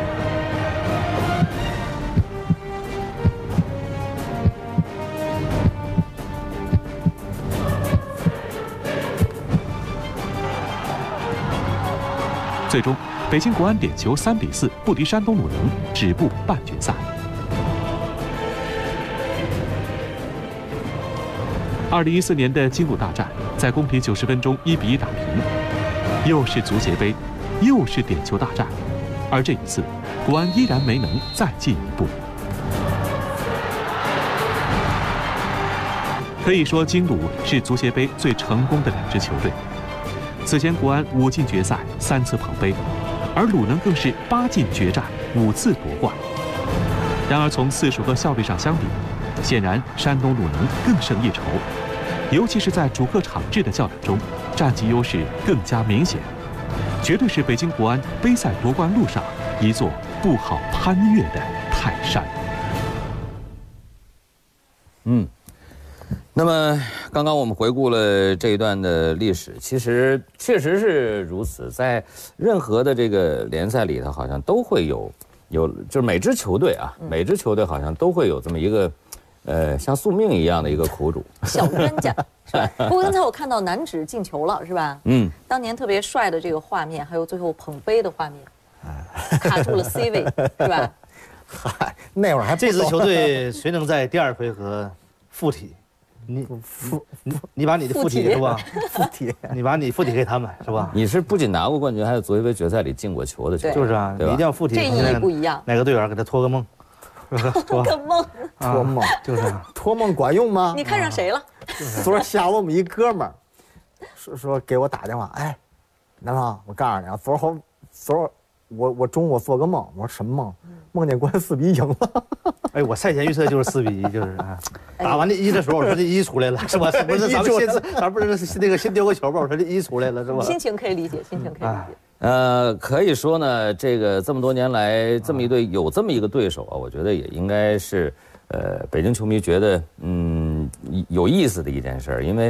最终，北京国安点球3比4不敌山东鲁能，止步半决赛。2014年的京鲁大战，在工体90分钟1比1打平，又是足协杯，又是点球大战，而这一次，国安依然没能再进一步。可以说，京鲁是足协杯最成功的2支球队。此前，国安5进决赛3次捧杯，而鲁能更是8进决战5次夺冠。然而，从次数和效率上相比， 显然，山东鲁能更胜一筹，尤其是在主客场制的较量中，战绩优势更加明显，绝对是北京国安杯赛夺冠路上一座不好攀越的泰山。 那么刚刚我们回顾了这一段的历史，其实确实是如此，在任何的这个联赛里头，好像都会有，就是每支球队啊，每支球队好像都会有这么一个，像宿命一样的一个苦主， 小冤家是吧？不过刚才我看到男指进球了，是吧？当年特别帅的这个画面，还有最后捧杯的画面，卡住了 C 位，是吧？ 嗨，那会儿还这支球队谁能在第2回合附体？你把你的附体是吧？ 附体， 你把你附体给他们是吧？ 你是不仅拿过冠军，还有足协杯决赛里进过球的球员， 就是啊，你一定要附体。 这意义不一样。 哪个队员给他托个梦？ 托个梦， 托梦就是托梦管用吗？ 你看上谁了？ 昨儿下午我们一哥们儿说给我打电话，哎，南方，我告诉你啊，昨儿我中午做个梦，我说什么梦？梦见国安4比1赢了。 哎，我赛前预测就是4比1，就是啊。打完这1的时候，我说这1出来了，是吧？不是咱不是那个先丢个球吧？我说这1出来了，是吧？ 心情可以理解，心情可以理解。 可以说呢，这么多年来，有这么一个对手啊，我觉得也应该是，北京球迷觉得有意思的一件事，因为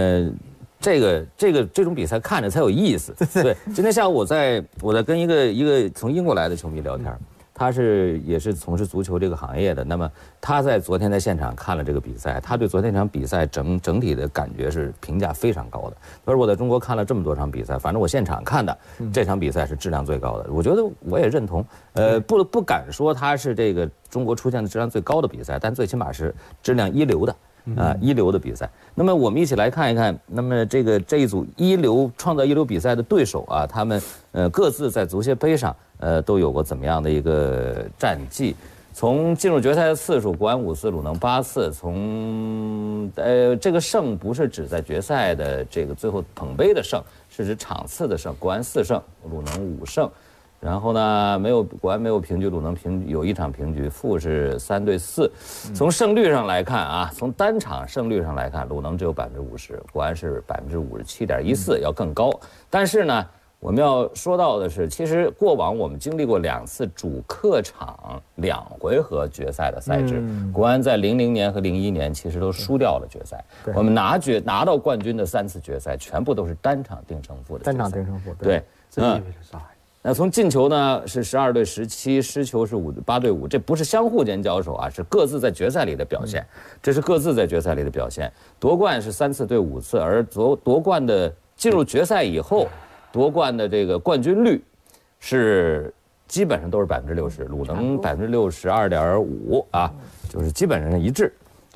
这种比赛看着才有意思。对，今天下午我在跟一个从英国来的球迷聊天，他也是从事足球这个行业的。那么他昨天在现场看了这个比赛，他对昨天这场比赛整体的感觉是评价非常高的。他说我在中国看了这么多场比赛，反正我现场看的这场比赛是质量最高的。我觉得我也认同，不敢说它是这个中国出现的质量最高的比赛，但最起码是质量一流的。一流的比赛。那么我们一起来看一看，那么这一组创造一流比赛的对手啊，他们各自在足协杯上都有过怎么样的一个战绩？从进入决赛的次数，国安5次，鲁能8次。从这个胜不是指在决赛的这个最后捧杯的胜，是指场次的胜。国安4胜，鲁能5胜。然后呢，国安没有平局，鲁能有1场平局，负是3对4。从胜率上来看啊，从单场胜率上来看，鲁能只有50%，国安是57.14%，要更高。但是呢，我们要说到的是，其实过往我们经历过2次主客场2回合决赛的赛制。国安在00年和01年其实都输掉了决赛。我们拿到冠军的3次决赛，全部都是单场定胜负的。 单场定胜负， 对。这意味着啥？那从进球呢是12对17，失球是8对5，这不是相互间交手啊，是各自在决赛里的表现。这是各自在决赛里的表现。夺冠是3次对5次，而夺冠的进入决赛以后，夺冠的这个冠军率是基本上都是60%，鲁能62.5%啊，就是基本上一致。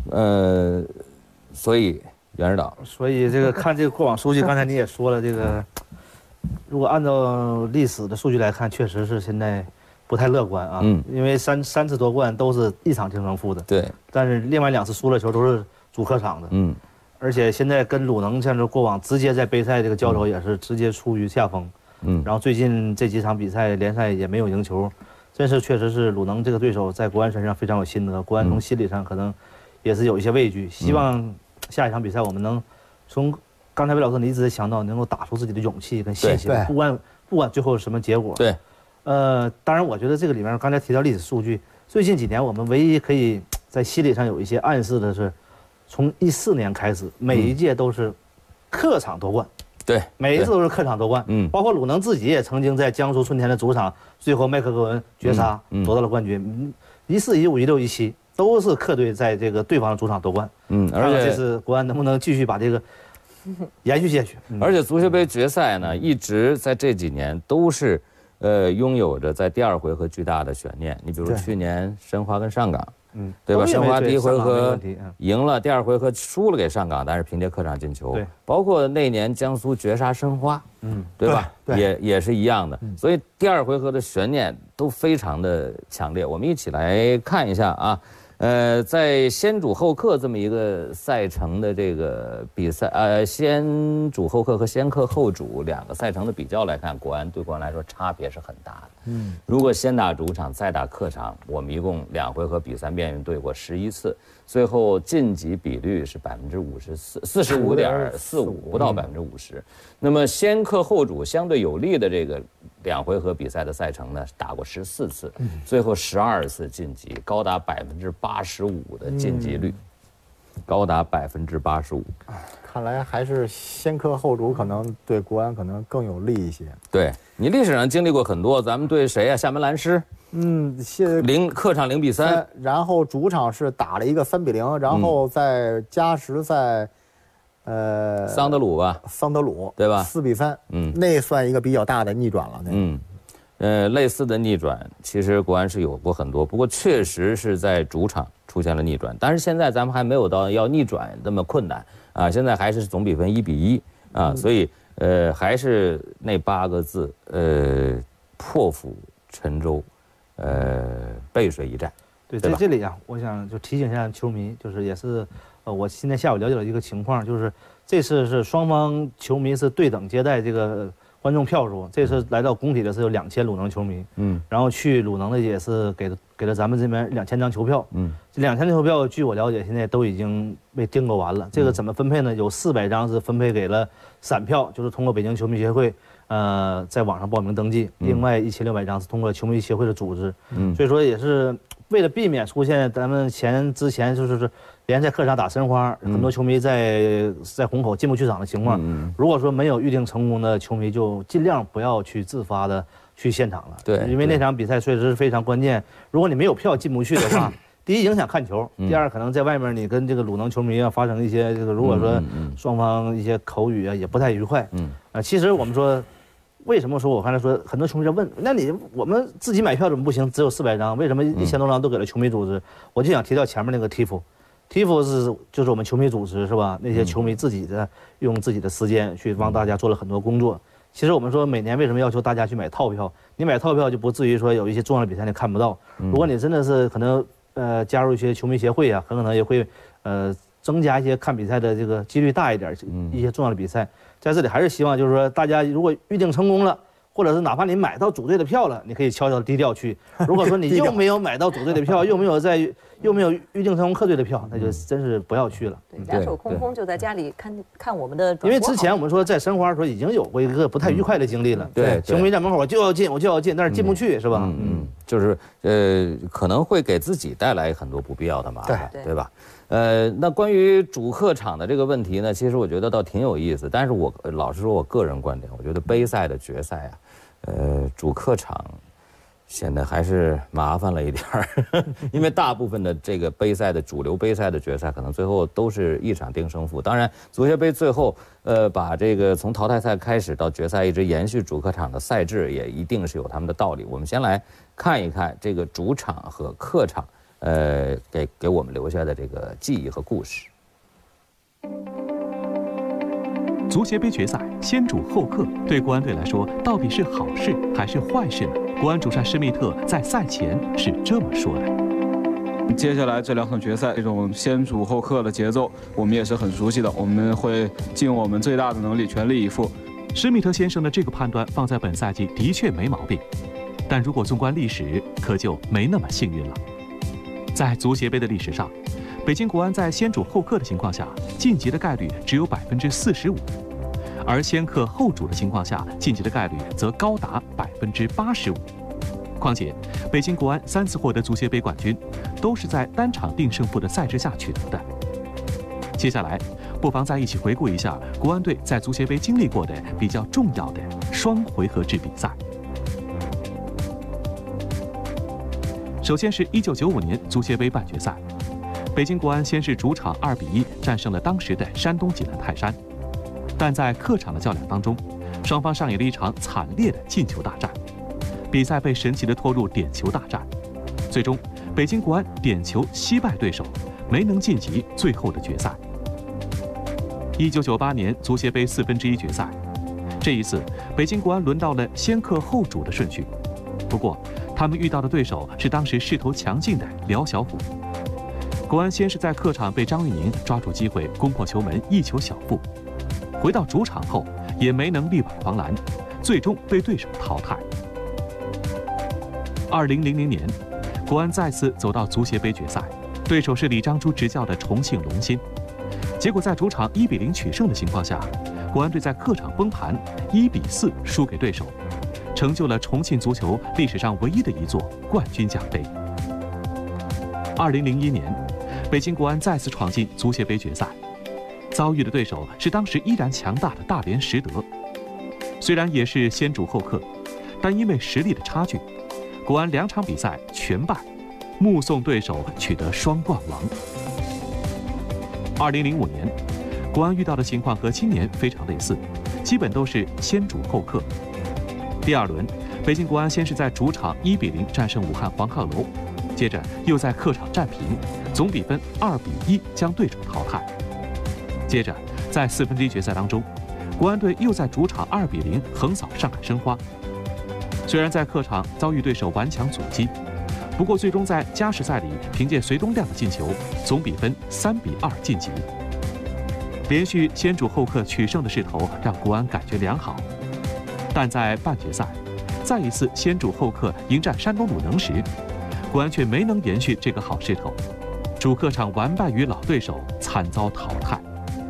所以袁指导， 所以看这个过往数据，刚才你也说了这个。如果按照历史的数据来看，确实是现在不太乐观啊。因为三次夺冠都是1场定胜负的。 对。 但是另外2次输了球都是主客场的。而且现在跟鲁能像是过往直接在杯赛这个交手也是直接处于下风。然后最近这几场比赛联赛也没有赢球，确实是鲁能这个对手在国安身上非常有心得。国安从心理上可能也是有一些畏惧，希望下一场比赛我们能从。刚才魏老师，你一直在强调能够打出自己的勇气跟信心，不管最后什么结果。 对， 当然，我觉得这个里面刚才提到历史数据，最近几年我们唯一可以在心理上有一些暗示的是，从14年开始，每一届都是客场夺冠。 对， 每一次都是客场夺冠。包括鲁能自己也曾经在江苏春田的主场，最后麦克格文绝杀夺到了冠军。14、15、16、17都是客队在这个对方的主场夺冠。而且这次国安能不能继续把这个延续下去？ 而且足协杯决赛呢，一直在这几年都是，拥有着在第2回合巨大的悬念。你比如去年申花跟上港，对吧？申花第1回合赢了，第2回合输了给上港，但是凭借客场进球。对，包括那年江苏绝杀申花，对吧？也是一样的。所以第2回合的悬念都非常的强烈。我们一起来看一下啊。 在先主后客这么一个赛程的这个比赛，先主后客和先客后主2个赛程的比较来看，对国安来说差别是很大的。如果先打主场再打客场，我们一共2回合比赛面对过11次，最后晋级比率是45.45%，不到50%。那么先客后主相对有利的这个2回合比赛的赛程呢，打过14次，最后12次晋级，高达85%的晋级率，高达85%。 看来还是先客后主可能对国安可能更有利一些。 对，你历史上经历过很多，咱们对谁啊？厦门蓝狮，客场0-3， 然后主场是打了一个3-0，然后在加时赛， 桑德鲁对吧 ？4-3，那算一个比较大的逆转了。 类似的逆转，其实国安是有过很多，不过确实是在主场出现了逆转，但是现在咱们还没有到要逆转那么困难啊，现在还是总比分1-1啊，所以还是那8个字，破釜沉舟，背水一战。 对，在这里啊，我想就提醒一下球迷，就是也是，我今天下午了解了一个情况，就是这次是双方球迷是对等接待这个观众票数，这次来到工体的是有2000鲁能球迷，然后去鲁能的也是给了咱们这边2000张球票，这2000张球票据我了解现在都已经被订购完了，这个怎么分配呢？有400张是分配给了散票，就是通过北京球迷协会，在网上报名登记，另外1600张是通过球迷协会的组织，所以说也是为了避免出现咱们之前就是联赛客场打申花，很多球迷在虹口进不去场的情况，如果说没有预定成功的球迷，就尽量不要去自发的去现场了。 对， 因为那场比赛确实是非常关键。如果你没有票进不去的话，第一影响看球，第二可能在外面你跟这个鲁能球迷啊发生一些这个，如果说双方一些口语啊也不太愉快。其实我们说。为什么说我刚才说很多球迷在问，那我们自己买票怎么不行？只有400张，为什么1000多张都给了球迷组织？我就想提到前面那个 TIFO 就是我们球迷组织是吧？那些球迷自己的用自己的时间去帮大家做了很多工作。其实我们说每年为什么要求大家去买套票？你买套票就不至于说有一些重要的比赛你看不到。如果你真的是可能加入一些球迷协会啊，很可能也会增加一些看比赛的这个几率大一点，一些重要的比赛。在这里还是希望就是说，大家如果预定成功了，或者是哪怕你买到主队的票了，你可以悄悄低调去。如果说你又没有买到主队的票，又没有预定成功客队的票，那就真是不要去了。 对，两手空空就在家里看我们的。 因为之前我们说在申花的时候已经有过一个不太愉快的经历了。 对， 球迷在门口我就要进，但是进不去是吧？ 就是可能会给自己带来很多不必要的麻烦，对吧？那关于主客场的这个问题呢，其实我觉得倒挺有意思。但是我老实说，我个人观点，我觉得杯赛的决赛啊，主客场显得还是麻烦了一点儿，因为大部分的这个杯赛的主流杯赛的决赛，可能最后都是一场定胜负。当然，足协杯最后把这个从淘汰赛开始到决赛一直延续主客场的赛制，也一定是有他们的道理。我们先来看一看这个主场和客场。给我们留下的这个记忆和故事。 足协杯决赛先主后客，对国安队来说到底是好事还是坏事呢？国安主帅施密特在赛前是这么说的： 接下来这2场决赛，这种先主后客的节奏，我们也是很熟悉的，我们会尽我们最大的能力，全力以赴。 施密特先生的这个判断放在本赛季的确没毛病，但如果纵观历史，可就没那么幸运了。在足协杯的历史上，北京国安在先主后客的情况下晋级的概率只有45%，而先客后主的情况下晋级的概率则高达85%。况且，北京国安3次获得足协杯冠军，都是在单场定胜负的赛制下取得的。接下来，不妨再一起回顾一下国安队在足协杯经历过的比较重要的双回合制比赛。首先是1995年足协杯半决赛，北京国安先是主场2-1战胜了当时的山东济南泰山，但在客场的较量当中，双方上演了一场惨烈的进球大战，比赛被神奇地拖入点球大战，最终北京国安点球惜败对手，没能晋级最后的决赛。1998年足协杯1/4决赛，这一次北京国安轮到了先客后主的顺序，不过他们遇到的对手是当时势头强劲的辽小虎。 国安先是在客场被张玉宁抓住机会攻破球门，一球小负。回到主场后也没能力挽狂澜，最终被对手淘汰。2000年，国安再次走到足协杯决赛，对手是李章洙执教的重庆龙鑫。结果在主场1比0取胜的情况下，国安队在客场崩盘，1比4输给对手，成就了重庆足球历史上唯一的一座冠军奖杯。2001年，北京国安再次闯进足协杯决赛，遭遇的对手是当时依然强大的大连实德。虽然也是先主后客，但因为实力的差距，国安2场比赛全败，目送对手取得双冠王。2005年，国安遇到的情况和今年非常类似，基本都是先主后客。第2轮，北京国安先是在主场1比0战胜武汉黄鹤楼，接着又在客场战平，总比分2比1将对手淘汰。接着在1/4决赛当中，国安队又在主场2比0横扫上海申花。虽然在客场遭遇对手顽强阻击，不过最终在加时赛里凭借隋东亮的进球，总比分3比2晋级。连续先主后客取胜的势头让国安感觉良好，但在半决赛，再一次先主后客迎战山东鲁能时，国安却没能延续这个好势头，主客场完败于老对手，惨遭淘汰。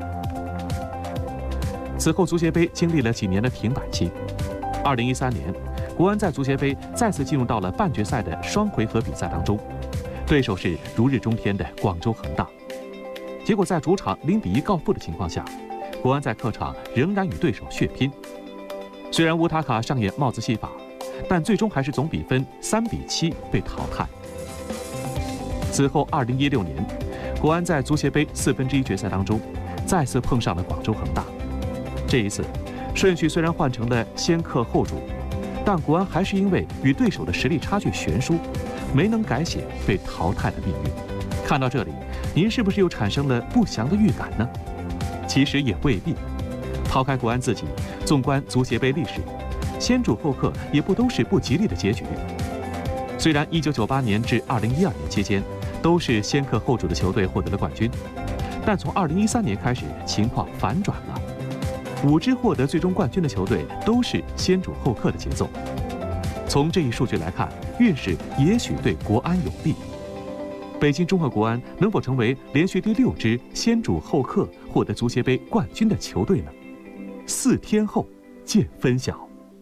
此后足协杯经历了几年的停摆期，2013年，国安在足协杯再次进入到了半决赛的双回合比赛当中，对手是如日中天的广州恒大。结果在主场0比1告负的情况下，国安在客场仍然与对手血拼。虽然乌塔卡上演帽子戏法，但最终还是总比分3比7被淘汰。此后2016年，国安在足协杯1/4决赛当中再次碰上了广州恒大。这一次，顺序虽然换成了先客后主，但国安还是因为与对手的实力差距悬殊，没能改写被淘汰的命运。看到这里，您是不是又产生了不祥的预感呢？其实也未必。抛开国安自己，纵观足协杯历史，先主后客也不都是不吉利的结局。虽然1998年至2012年期间都是先客后主的球队获得了冠军，但从2013年开始情况反转了，5支获得最终冠军的球队都是先主后客的节奏。从这一数据来看，运势也许对国安有利。北京中赫国安能否成为连续第6支先主后客获得足协杯冠军的球队呢？4天后见分晓。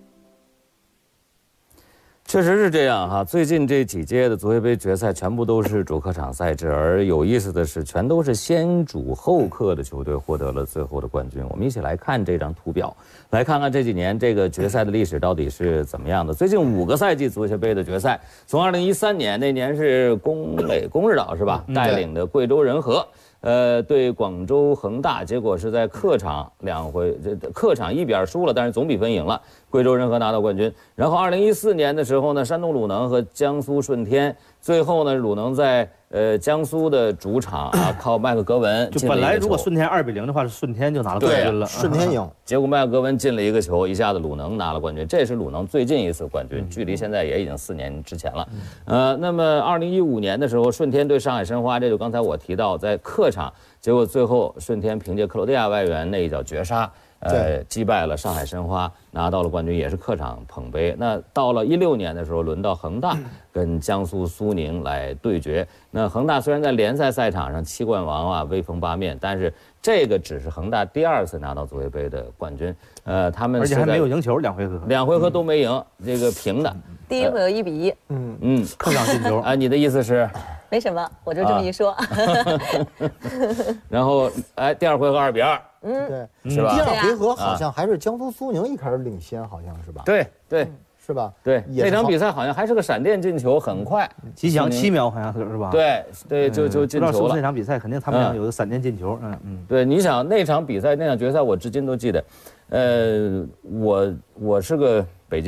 确实是这样哈，最近这几届的足协杯决赛全部都是主客场赛制，而有意思的是，全都是先主后客的球队获得了最后的冠军。我们一起来看这张图表，来看看这几年这个决赛的历史到底是怎么样的。最近5个赛季足协杯的决赛，从2013年那年是龚日导是吧带领的贵州仁和。对广州恒大，结果是在客场客场1比2输了，但是总比分赢了，贵州仁和拿到冠军。然后2014年的时候呢，山东鲁能和江苏舜天，最后呢，鲁能在江苏的主场啊，靠麦克格文就本来如果舜天2比0的话，是舜天就拿了冠军了， 舜天赢。 结果麦克格文进了一个球，一下子鲁能拿了冠军，这是鲁能最近一次冠军，距离现在也已经4年之前了。那么2015年的时候，舜天对上海申花，这就刚才我提到在客场，结果最后舜天凭借克罗地亚外援那一脚绝杀。击败了上海申花，拿到了冠军，也是客场捧杯。那到了16年的时候，轮到恒大跟江苏苏宁来对决。那恒大虽然在联赛赛场上7冠王啊，威风八面，但是这个只是恒大第2次拿到足协杯的冠军。他们而且还没有赢球，2 回合都没赢，这个平的。 第1回合1比 1，客场进球啊，你的意思是？ 没什么，我就这么一说。 然后第2回合2比2。 对， 是吧？ 第2回合好像还是江苏苏宁一开始领先，好像是吧？ 对， 是吧？ 对，那场比赛好像还是个闪电进球，很快， 吉祥7秒好像是吧？ 对，就进球了。 不知道是不是那场比赛，肯定他们俩有个闪电进球。 对，你想那场比赛那场决赛，我至今都记得。我是个北京人，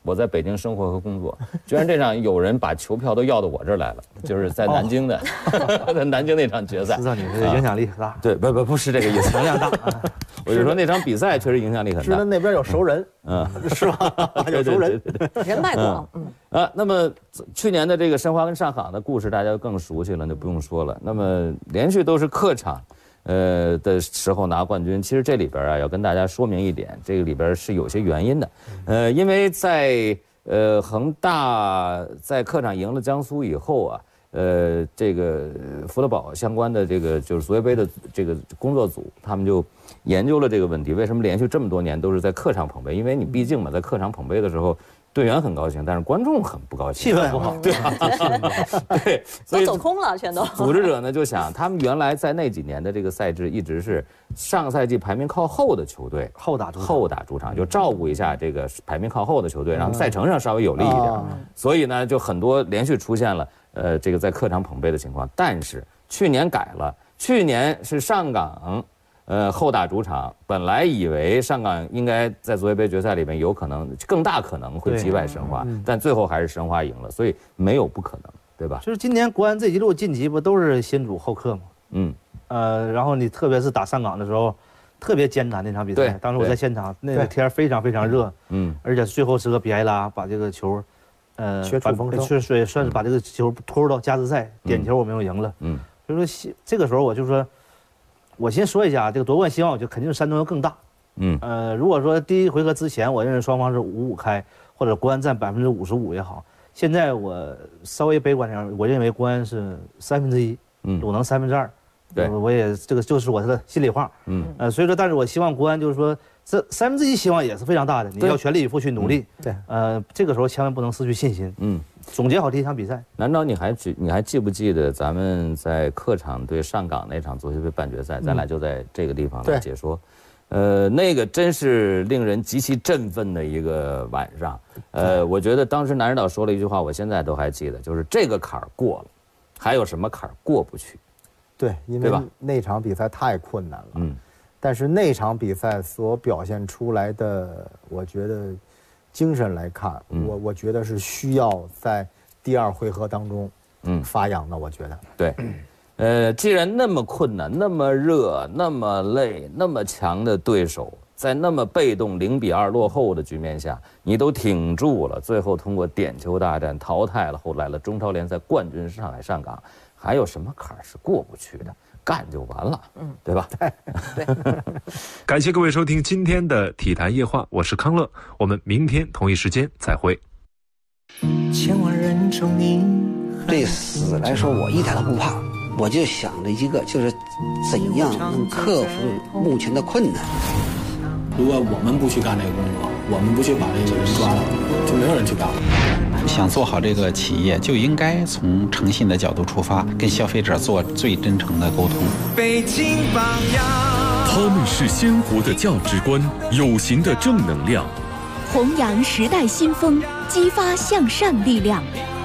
我在北京生活和工作，居然这场有人把球票都要到我这儿来了，就是在南京的，在南京那场决赛。 知道你这影响力很大。 对，不是这个意思， 影响大。 我就说那场比赛确实影响力很大。 知道那边有熟人，是吧？有熟人， 人脉广。 那么去年的这个申花跟上港的故事大家更熟悉了，就不用说了。那么连续都是客场。的时候拿冠军，其实这里边啊要跟大家说明一点，这个里边是有些原因的。因为在恒大在客场赢了江苏以后啊，这个福德堡相关的这个就是足协杯的这个工作组，他们就研究了这个问题，为什么连续这么多年都是在客场捧杯？因为你毕竟嘛，在客场捧杯的时候。队员很高兴，但是观众很不高兴， 气氛不好， 对对，所以都走空了，全都。 组织者呢就想，他们原来在那几年的这个赛制一直是上赛季排名靠后的球队后打主场，就照顾一下这个排名靠后的球队，让赛程上稍微有利一点。所以呢，就很多连续出现了这个在客场捧杯的情况。但是去年改了，去年是上港。后打主场，本来以为上港应该在足协杯决赛里面有可能更大可能会击败申花，但最后还是申花赢了，所以没有不可能，对吧？ 就是今年国安这一路晋级不都是先主后客吗？然后你特别是打上港的时候，特别艰难那场比赛，当时我在现场，那个天非常非常热，而且最后是个比埃拉把这个球，算是把这个球拖入到加时赛，点球我们又赢了，所以说这个时候我就说。我先说一下，这个夺冠希望，我觉得肯定是山东要更大。如果说第一回合之前，我认为双方是5-5开，或者国安占55%也好。现在我稍微悲观点，我认为国安是1/3，鲁能2/3。对，我也这个就是我的心里话。所以说，但是我希望国安就是说，这1/3希望也是非常大的，你要全力以赴去努力。对，这个时候千万不能失去信心。总结好这一场比赛。 难道你还记不记得咱们在客场对上港那场足协杯半决赛？咱俩就在这个地方来解说。那个真是令人极其振奋的一个晚上。我觉得当时南指导说了一句话，我现在都还记得，就是这个坎儿过了，还有什么坎儿过不去？ 对，因为那场比赛太困难了。但是那场比赛所表现出来的，我觉得。精神来看，我觉得是需要在第2回合当中，发扬的。我觉得， 对，既然那么困难、那么热、那么累、那么强的对手，在那么被动0-2落后的局面下，你都挺住了，最后通过点球大战淘汰了后来的中超联赛冠军上海上港，还有什么坎儿是过不去的？干就完了，对吧？ 对。 感谢各位收听今天的体坛夜话，我是康乐，我们明天同一时间再会。 千万人中你对死来说，我一点都不怕，我就想着一个，就是怎样能克服目前的困难。 如果我们不去干这个工作，我们不去把这个人抓了，就没有人去干了。 想做好这个企业，就应该从诚信的角度出发，跟消费者做最真诚的沟通。 北京榜样，他们是鲜活的价值观，有形的正能量， 弘扬时代新风，激发向上力量。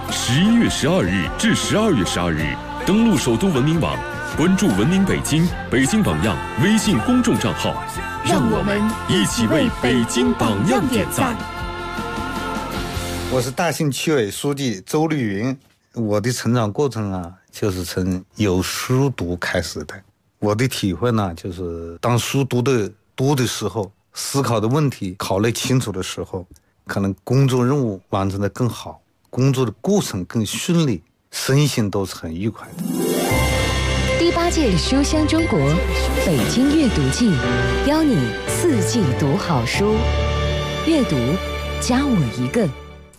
11月12日至12月12日，登录首都文明网，关注文明北京、北京榜样微信公众账号， 让我们一起为北京榜样点赞。 我是大兴区委书记周绿云。我的成长过程啊，就是从有书读开始的。我的体会呢，就是当书读的多的时候，思考的问题考虑清楚的时候，可能工作任务完成的更好，工作的过程更顺利，身心都是很愉快的。 第8届书香中国北京阅读季，邀你4季读好书，阅读加我一个。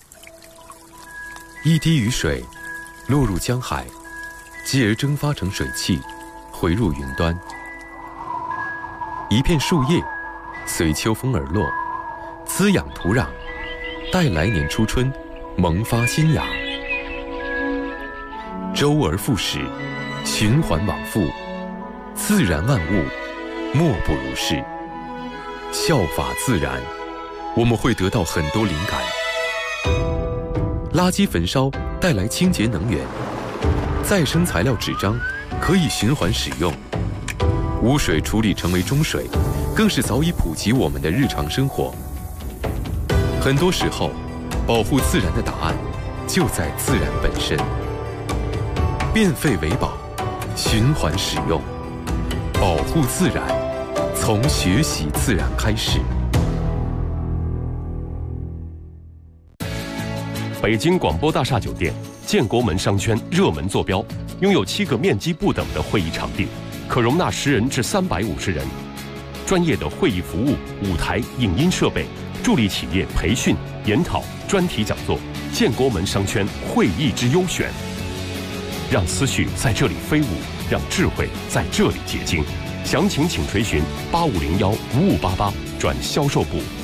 一滴雨水落入江海，继而蒸发成水汽，回入云端。一片树叶随秋风而落，滋养土壤，待来年初春萌发新芽。周而复始，循环往复，自然万物莫不如是。效法自然，我们会得到很多灵感。垃圾焚烧带来清洁能源，再生材料纸张可以循环使用，污水处理成为中水，更是早已普及我们的日常生活。很多时候， 保护自然的答案就在自然本身。变废为宝，循环使用，保护自然，从学习自然开始。 北京广播大厦酒店建国门商圈热门坐标，拥有7个面积不等的会议场地，可容纳10人至350人。专业的会议服务、舞台、影音设备，助力企业培训、研讨、专题讲座。建国门商圈会议之优选，让思绪在这里飞舞，让智慧在这里结晶。详情请垂询85015588转销售部。